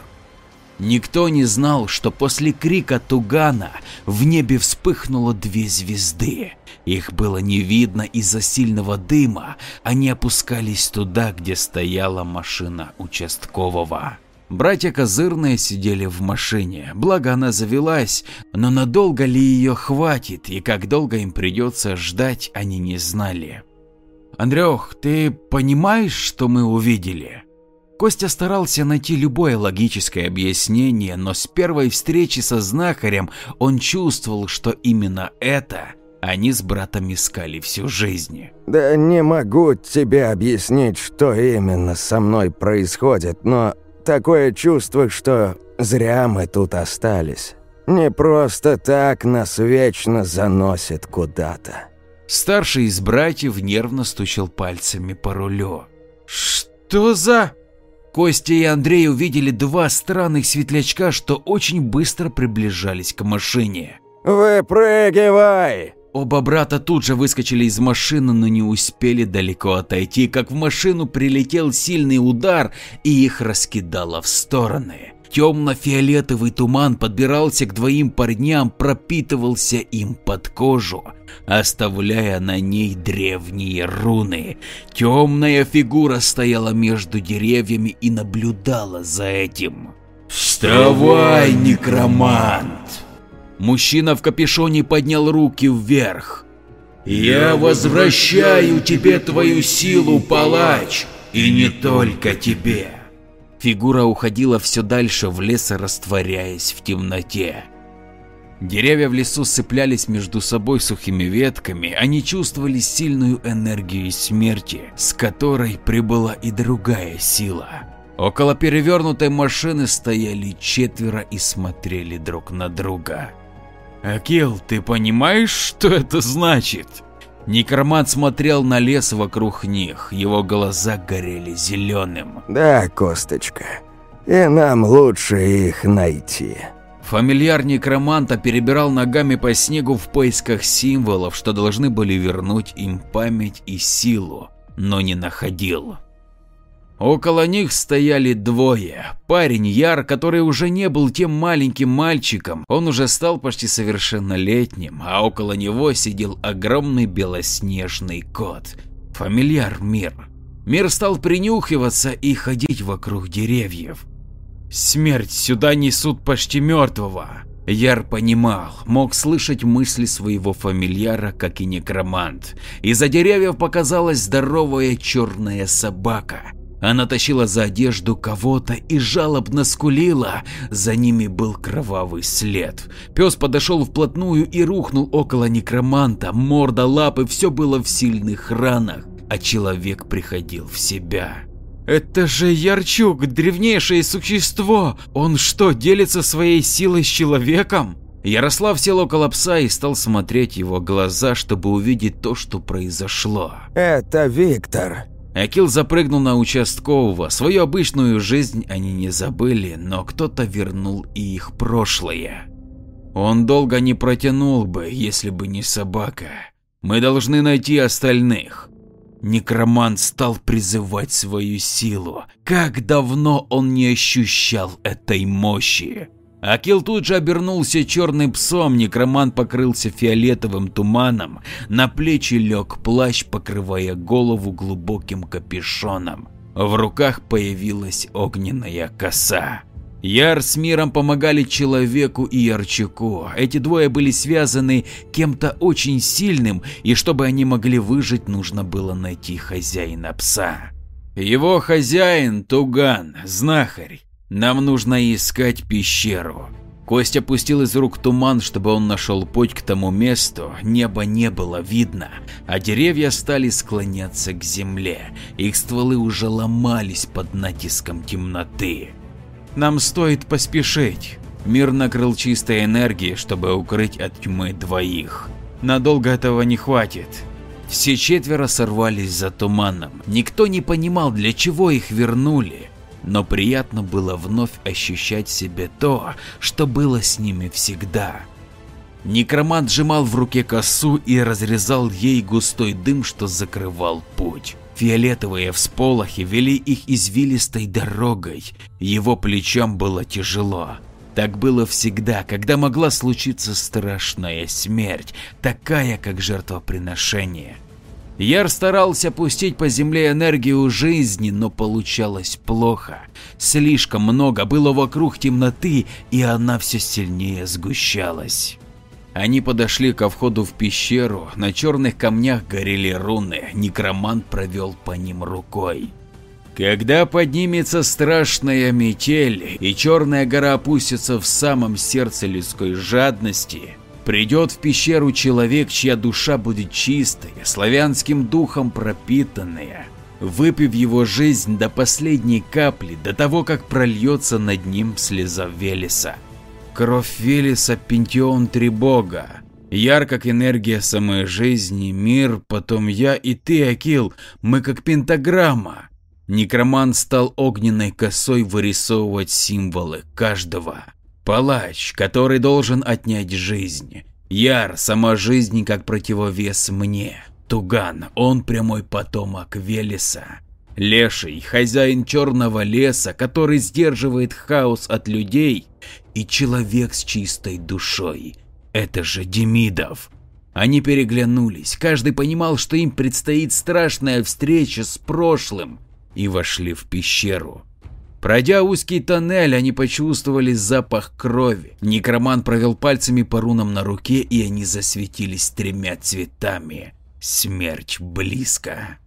Никто не знал, что после крика Тугана в небе вспыхнуло 2 звезды. Их было не видно из-за сильного дыма, они опускались туда, где стояла машина участкового. Братья Козырные сидели в машине, благо она завелась, но надолго ли ее хватит и как долго им придется ждать, они не знали. «Андрюх, ты понимаешь, что мы увидели?» Костя старался найти любое логическое объяснение, но с первой встречи со знахарем он чувствовал, что именно это они с братом искали всю жизнь. Да не могу тебе объяснить, что именно со мной происходит, но такое чувство, что зря мы тут остались. Не просто так нас вечно заносит куда-то. Старший из братьев нервно стучал пальцами по рулю. «Что за...» Костя и Андрей увидели 2 странных светлячка, что очень быстро приближались к машине. «Выпрыгивай!» Оба брата тут же выскочили из машины, но не успели далеко отойти, как в машину прилетел сильный удар и их раскидало в стороны. Темно-фиолетовый туман подбирался к 2 парням, пропитывался им под кожу, оставляя на ней древние руны. Темная фигура стояла между деревьями и наблюдала за этим. «Вставай, некромант!» Мужчина в капюшоне поднял руки вверх. «Я возвращаю тебе твою силу, палач, и не только тебе!» Фигура уходила все дальше в лес, растворяясь в темноте. Деревья в лесу сцеплялись между собой сухими ветками, они чувствовали сильную энергию смерти, с которой прибыла и другая сила. Около перевернутой машины стояли 4 и смотрели друг на друга. «Акил, ты понимаешь, что это значит?» Некромант смотрел на лес вокруг них, его глаза горели зеленым. «Да, Косточка, и нам лучше их найти». Фамильяр некроманта перебирал ногами по снегу в поисках символов, что должны были вернуть им память и силу, но не находил. Около них стояли двое. Парень Яр, который уже не был тем маленьким мальчиком, он уже стал почти совершеннолетним, а около него сидел огромный белоснежный кот. Фамильяр Мир. Мир стал принюхиваться и ходить вокруг деревьев. Смерть, сюда несут почти мертвого. Яр понимал, мог слышать мысли своего фамильяра, как и некромант. Из-за деревьев показалась здоровая черная собака. Она тащила за одежду кого-то и жалобно скулила, за ними был кровавый след. Пес подошел вплотную и рухнул около некроманта, морда, лапы, все было в сильных ранах, а человек приходил в себя. Это же Ярчук, древнейшее существо, он что, делится своей силой с человеком? Ярослав сел около пса и стал смотреть его глаза, чтобы увидеть то, что произошло. «Это Виктор». Акил запрыгнул на участкового. Свою обычную жизнь они не забыли, но кто-то вернул и их прошлое. Он долго не протянул бы, если бы не собака. Мы должны найти остальных. Некромант стал призывать свою силу. Как давно он не ощущал этой мощи. Акил тут же обернулся черным псом, некромант покрылся фиолетовым туманом, на плечи лег плащ, покрывая голову глубоким капюшоном. В руках появилась огненная коса. Яр с Миром помогали человеку и Ярчуку. Эти двое были связаны кем-то очень сильным, и чтобы они могли выжить, нужно было найти хозяина пса. Его хозяин Туган, знахарь. Нам нужно искать пещеру. Кость опустил из рук туман, чтобы он нашел путь к тому месту. Неба не было видно, а деревья стали склоняться к земле. Их стволы уже ломались под натиском темноты. Нам стоит поспешить. Мир накрыл чистой энергией, чтобы укрыть от тьмы двоих. Надолго этого не хватит. Все четверо сорвались за туманом. Никто не понимал, для чего их вернули. Но приятно было вновь ощущать в себе то, что было с ними всегда. Некромант сжимал в руке косу и разрезал ей густой дым, что закрывал путь. Фиолетовые всполохи вели их извилистой дорогой, его плечам было тяжело. Так было всегда, когда могла случиться страшная смерть, такая как жертвоприношение. Яр старался пустить по земле энергию жизни, но получалось плохо. Слишком много было вокруг темноты, и она все сильнее сгущалась. Они подошли ко входу в пещеру, на черных камнях горели руны, некромант провел по ним рукой. Когда поднимется страшная метель и черная гора опустится в самом сердце людской жадности, придет в пещеру человек, чья душа будет чистая, славянским духом пропитанная. Выпив его жизнь до последней капли, до того, как прольется над ним слеза Велеса. Кровь Велеса, Пентеон, три бога. Яр как энергия самой жизни, Мир, потом я и ты, Акил, мы как пентаграмма. Некромант стал огненной косой вырисовывать символы каждого. Палач, который должен отнять жизнь. Яр, сама жизнь как противовес мне. Туган, он прямой потомок Велеса. Леший, хозяин черного леса, который сдерживает хаос от людей. И человек с чистой душой. Это же Демидов. Они переглянулись, каждый понимал, что им предстоит страшная встреча с прошлым, и вошли в пещеру. Пройдя узкий тоннель, они почувствовали запах крови. Некромант провел пальцами по рунам на руке, и они засветились тремя цветами. Смерть близко.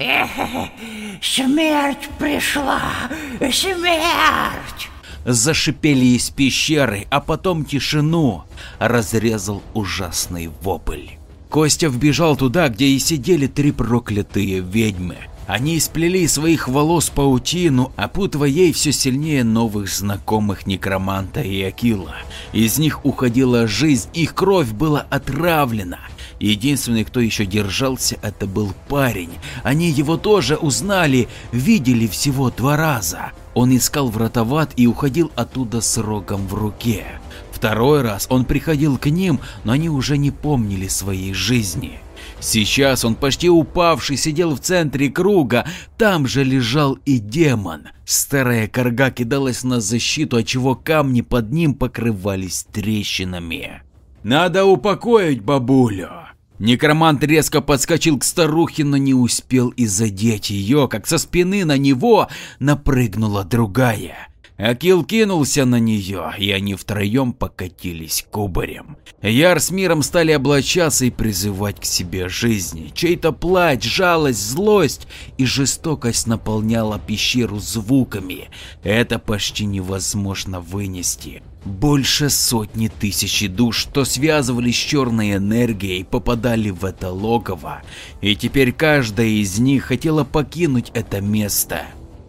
Смерть пришла! Смерть! Зашипели из пещеры, а потом тишину разрезал ужасный вопль. Костя вбежал туда, где и сидели три проклятые ведьмы. Они сплели своих волос паутину, опутывая ей все сильнее новых знакомых некроманта и Акила. Из них уходила жизнь, их кровь была отравлена. Единственный, кто еще держался, это был парень. Они его тоже узнали, видели всего 2 раза. Он искал врата в ад и уходил оттуда с рогом в руке. Второй раз он приходил к ним, но они уже не помнили своей жизни. Сейчас он, почти упавший, сидел в центре круга, там же лежал и демон. Старая корга кидалась на защиту, отчего камни под ним покрывались трещинами. «Надо упокоить бабулю!» Некромант резко подскочил к старухе, но не успел и задеть ее, как со спины на него напрыгнула другая. Акил кинулся на нее, и они втроем покатились кубарем. Яр с Миром стали облачаться и призывать к себе жизни. Чей-то плач, жалость, злость и жестокость наполняла пещеру звуками. Это почти невозможно вынести. Больше 100 000 душ, что связывались с черной энергией, попадали в это логово, и теперь каждая из них хотела покинуть это место.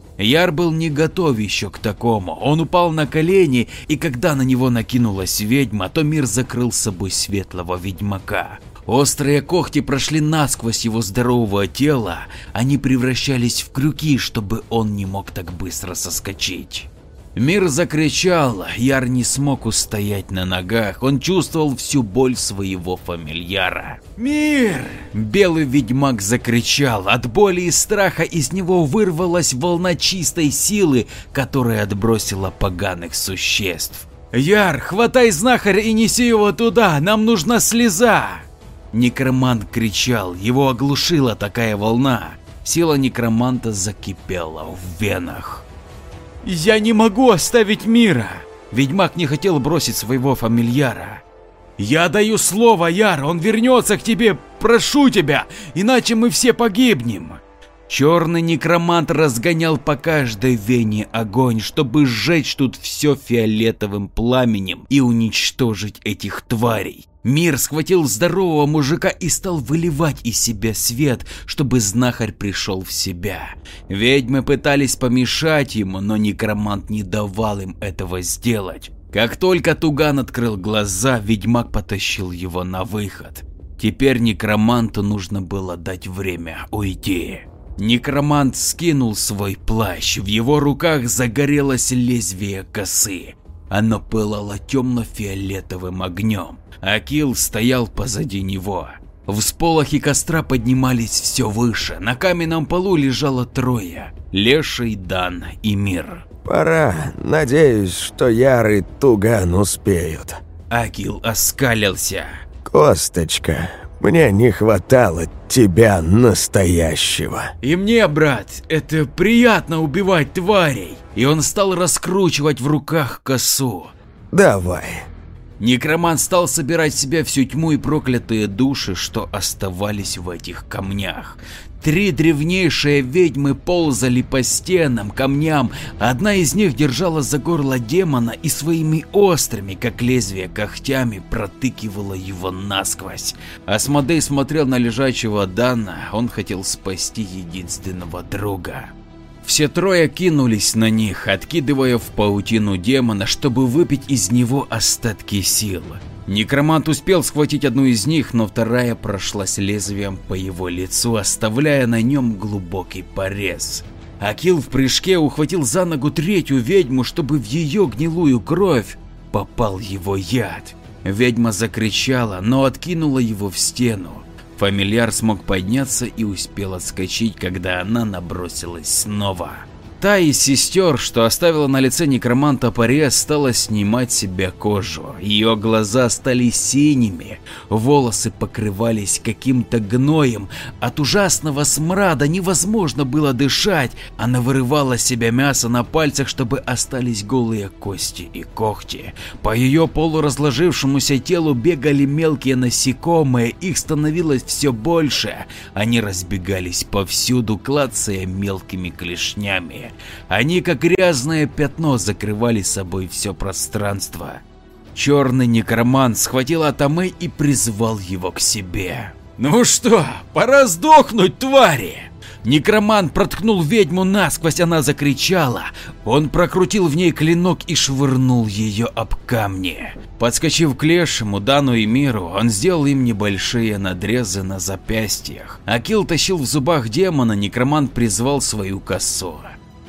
Яр был не готов еще к такому. Он упал на колени, и когда на него накинулась ведьма, то Мир закрыл собой светлого ведьмака. Острые когти прошли насквозь его здорового тела, они превращались в крюки, чтобы он не мог так быстро соскочить. Мир закричал, Яр не смог устоять на ногах, он чувствовал всю боль своего фамильяра. «Мир!» Белый ведьмак закричал, от боли и страха из него вырвалась волна чистой силы, которая отбросила поганых существ. «Яр, хватай знахаря и неси его туда, нам нужна слеза!» Некромант кричал, его оглушила такая волна, сила некроманта закипела в венах. «Я не могу оставить Мира!» Ведьмак не хотел бросить своего фамильяра. «Я даю слово, Яр, он вернется к тебе, прошу тебя, иначе мы все погибнем!» Черный некромант разгонял по каждой вене огонь, чтобы сжечь тут все фиолетовым пламенем и уничтожить этих тварей. Мир схватил здорового мужика и стал выливать из себя свет, чтобы знахарь пришел в себя. Ведьмы пытались помешать ему, но некромант не давал им этого сделать. Как только Туган открыл глаза, ведьмак потащил его на выход. Теперь некроманту нужно было дать время уйти. Некромант скинул свой плащ, в его руках загорелось лезвие косы. Оно пылало темно-фиолетовым огнем. Акил стоял позади него. Всполохи костра поднимались все выше, на каменном полу лежало трое – Леший, Дан и Мир. «Пора, надеюсь, что Яр и Туган успеют». Акил оскалился. «Косточка, мне не хватало тебя настоящего». «И мне, брат, это приятно убивать тварей». И он стал раскручивать в руках косу. «Давай». Некромант стал собирать в себя всю тьму и проклятые души, что оставались в этих камнях. 3 древнейшие ведьмы ползали по стенам, камням, одна из них держала за горло демона и своими острыми, как лезвие, когтями протыкивала его насквозь. Асмодей смотрел на лежачего Дана, он хотел спасти единственного друга. Все трое кинулись на них, откидывая в паутину демона, чтобы выпить из него остатки сил. Некромант успел схватить одну из них, но вторая прошлась лезвием по его лицу, оставляя на нем глубокий порез. Акил в прыжке ухватил за ногу третью ведьму, чтобы в ее гнилую кровь попал его яд. Ведьма закричала, но откинула его в стену. Фамильяр смог подняться и успел отскочить, когда она набросилась снова. Та из сестер, что оставила на лице некроманта порез, стала снимать с себя кожу. Ее глаза стали синими, волосы покрывались каким-то гноем. От ужасного смрада невозможно было дышать. Она вырывала с себя мясо на пальцах, чтобы остались голые кости и когти. По ее полуразложившемуся телу бегали мелкие насекомые, их становилось все больше. Они разбегались повсюду, клацая мелкими клешнями. Они, как грязное пятно, закрывали собой все пространство. Черный некромант схватил Атаме и призвал его к себе. «Ну что, пора сдохнуть, твари!» Некромант проткнул ведьму насквозь, она закричала. Он прокрутил в ней клинок и швырнул ее об камни. Подскочив к Лешему, Дану и Миру, он сделал им небольшие надрезы на запястьях. Акил тащил в зубах демона, некромант призвал свою косу.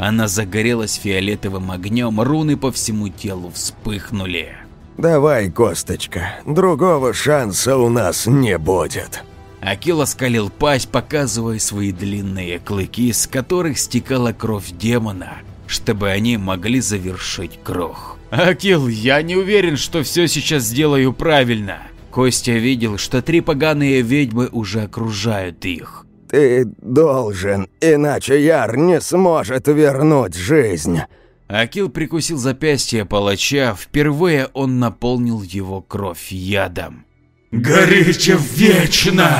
Она загорелась фиолетовым огнем, руны по всему телу вспыхнули. «Давай, косточка, другого шанса у нас не будет». Акил оскалил пасть, показывая свои длинные клыки, с которых стекала кровь демона, чтобы они могли завершить круг. «Акил, я не уверен, что все сейчас сделаю правильно». Костя видел, что 3 поганые ведьмы уже окружают их. «Ты должен, иначе Яр не сможет вернуть жизнь». Акил прикусил запястье палача, впервые он наполнил его кровь ядом. «Горите вечно!»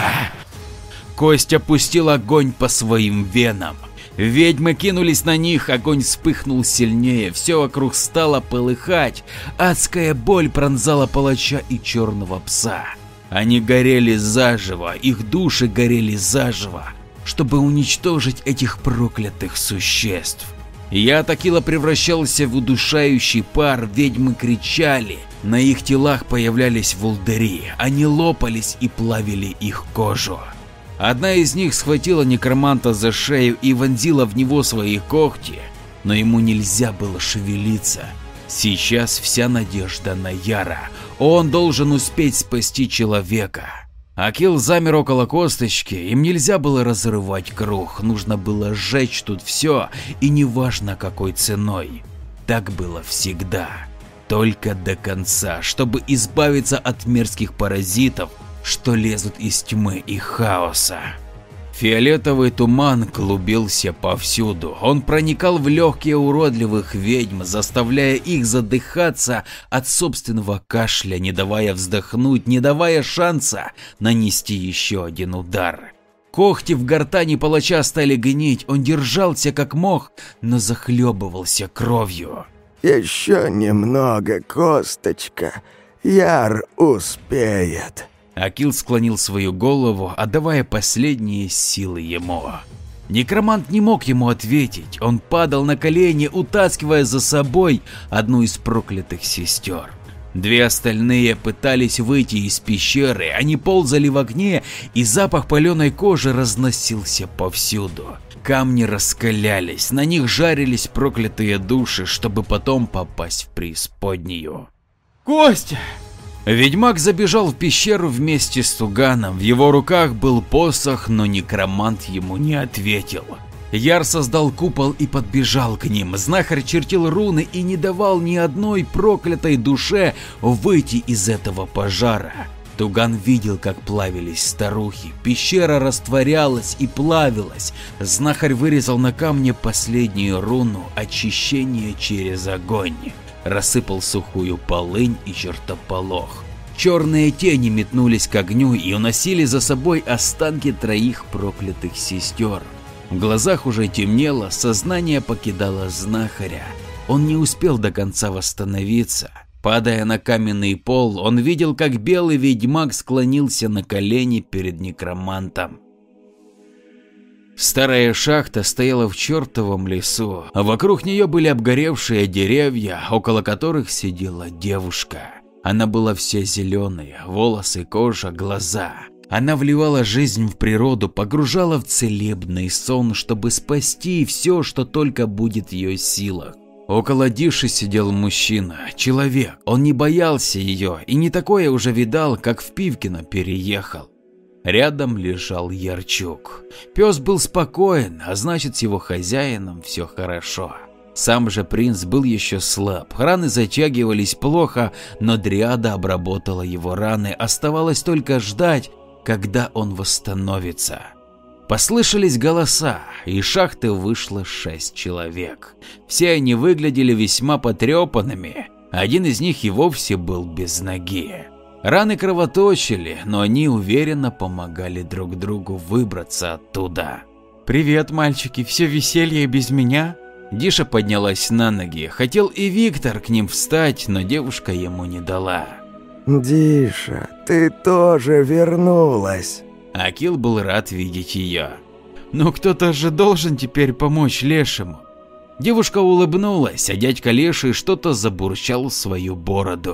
Костя пустил огонь по своим венам. Ведьмы кинулись на них, огонь вспыхнул сильнее, все вокруг стало полыхать, адская боль пронзала палача и черного пса. Они горели заживо, их души горели заживо, чтобы уничтожить этих проклятых существ. Яд Акила превращался в удушающий пар, ведьмы кричали, на их телах появлялись волдыри, они лопались и плавили их кожу. Одна из них схватила некроманта за шею и вонзила в него свои когти, но ему нельзя было шевелиться. Сейчас вся надежда на Яра, он должен успеть спасти человека. Акил замер около косточки, им нельзя было разрывать круг, нужно было сжечь тут все, и неважно какой ценой. Так было всегда, только до конца, чтобы избавиться от мерзких паразитов, что лезут из тьмы и хаоса. Фиолетовый туман клубился повсюду, он проникал в легкие уродливых ведьм, заставляя их задыхаться от собственного кашля, не давая вздохнуть, не давая шанса нанести еще один удар. Когти в гортани палача стали гнить, он держался как мог, но захлебывался кровью. «Еще немного, косточка, Яр успеет». Акил склонил свою голову, отдавая последние силы ему. Некромант не мог ему ответить, он падал на колени, утаскивая за собой одну из проклятых сестер. 2 остальные пытались выйти из пещеры, они ползали в огне, и запах паленой кожи разносился повсюду. Камни раскалялись, на них жарились проклятые души, чтобы потом попасть в преисподнюю. «Костя!» Ведьмак забежал в пещеру вместе с Туганом, в его руках был посох, но некромант ему не ответил. Яр создал купол и подбежал к ним, знахарь чертил руны и не давал ни одной проклятой душе выйти из этого пожара. Туган видел, как плавились старухи, пещера растворялась и плавилась, знахарь вырезал на камне последнюю руну очищения через огонь. Рассыпал сухую полынь и чертополох. Черные тени метнулись к огню и уносили за собой останки 3 проклятых сестер. В глазах уже темнело, сознание покидало знахаря. Он не успел до конца восстановиться. Падая на каменный пол, он видел, как белый ведьмак склонился на колени перед некромантом. Старая шахта стояла в чертовом лесу, а вокруг нее были обгоревшие деревья, около которых сидела девушка. Она была вся зеленая, волосы, кожа, глаза. Она вливала жизнь в природу, погружала в целебный сон, чтобы спасти все, что только будет в ее силах. Около Диши сидел мужчина, человек. Он не боялся ее и не такое уже видал, как в Пивкино переехал. Рядом лежал Ярчук. Пес был спокоен, а значит, с его хозяином все хорошо. Сам же принц был еще слаб, раны затягивались плохо, но дриада обработала его раны, оставалось только ждать, когда он восстановится. Послышались голоса, из шахты вышло 6 человек. Все они выглядели весьма потрепанными, один из них и вовсе был без ноги. Раны кровоточили, но они уверенно помогали друг другу выбраться оттуда. «Привет, мальчики, все веселье без меня?» Диша поднялась на ноги, хотел и Виктор к ним встать, но девушка ему не дала. «Диша, ты тоже вернулась!» Акил был рад видеть ее. «Но кто-то же должен теперь помочь Лешему!» Девушка улыбнулась, а дядька Леший что-то забурчал в свою бороду.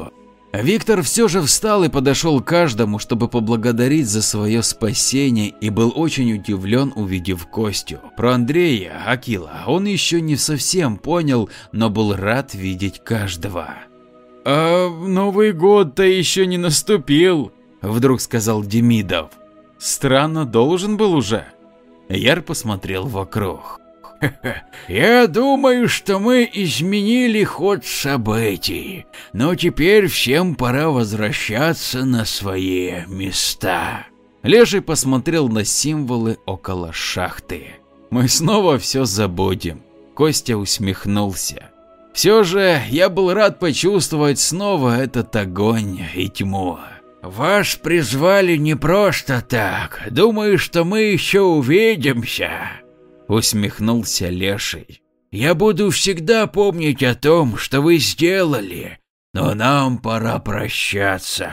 Виктор все же встал и подошел к каждому, чтобы поблагодарить за свое спасение, и был очень удивлен, увидев Костю. Про Андрея, Акила, он еще не совсем понял, но был рад видеть каждого. «А Новый год-то еще не наступил», – вдруг сказал Демидов. «Странно, должен был уже». Яр посмотрел вокруг. «Я думаю, что мы изменили ход событий, но теперь всем пора возвращаться на свои места». Леший посмотрел на символы около шахты. «Мы снова все забудем», – Костя усмехнулся. «Все же я был рад почувствовать снова этот огонь и тьму». «Вас призвали не просто так. Думаю, что мы еще увидимся», – усмехнулся Леший. «Я буду всегда помнить о том, что вы сделали, но нам пора прощаться».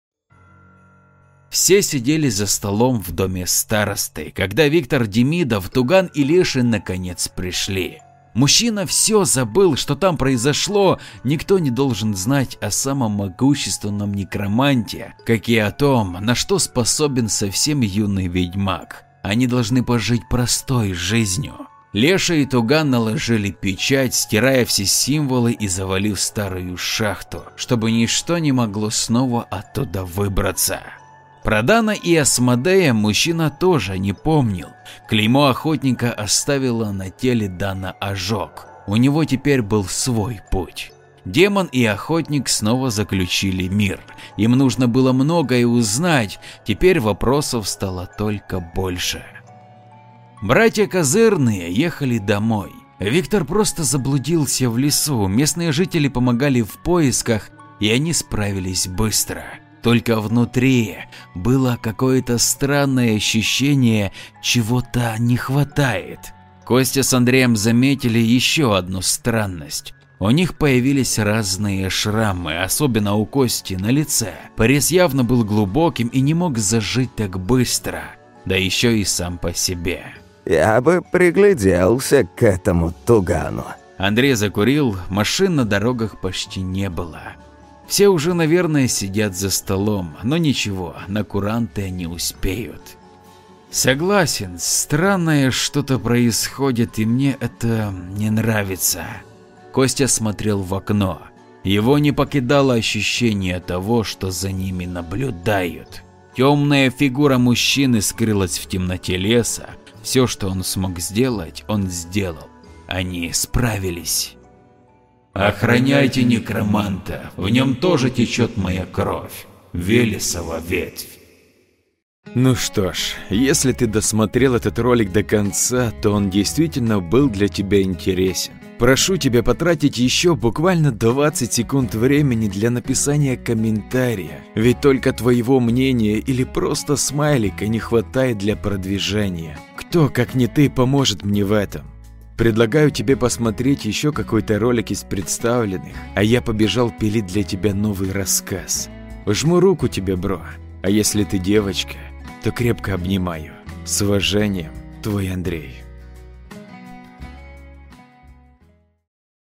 Все сидели за столом в доме старосты, когда Виктор Демидов, Туган и Леший наконец пришли. Мужчина все забыл, что там произошло, никто не должен знать о самом могущественном некроманте, как и о том, на что способен совсем юный ведьмак. Они должны пожить простой жизнью. Леша и Туган наложили печать, стирая все символы и завалив старую шахту, чтобы ничто не могло снова оттуда выбраться. Про Дана и Асмодея мужчина тоже не помнил. Клеймо охотника оставило на теле Дана ожог. У него теперь был свой путь. Демон и охотник снова заключили мир. Им нужно было многое узнать, теперь вопросов стало только больше. Братья Козырные ехали домой. Виктор просто заблудился в лесу, местные жители помогали в поисках, и они справились быстро. Только внутри было какое-то странное ощущение, чего-то не хватает. Костя с Андреем заметили еще одну странность. У них появились разные шрамы, особенно у Кости на лице. Порез явно был глубоким и не мог зажить так быстро, да еще и сам по себе. «Я бы пригляделся к этому Тугану». Андрей закурил, машин на дорогах почти не было. Все уже, наверное, сидят за столом, но ничего, на куранты они успеют. Согласен, странное что-то происходит, и мне это не нравится. Костя смотрел в окно. Его не покидало ощущение того, что за ними наблюдают. Темная фигура мужчины скрылась в темноте леса. Все, что он смог сделать, он сделал. Они справились. «Охраняйте некроманта, в нем тоже течет моя кровь. Велесова ветвь». Ну что ж, если ты досмотрел этот ролик до конца, то он действительно был для тебя интересен. Прошу тебя потратить еще буквально 20 секунд времени для написания комментария, ведь только твоего мнения или просто смайлика не хватает для продвижения. Кто, как не ты, поможет мне в этом? Предлагаю тебе посмотреть еще какой-то ролик из представленных, а я побежал пилить для тебя новый рассказ. Жму руку тебе, бро, а если ты девочка, то крепко обнимаю. С уважением, твой Андрей.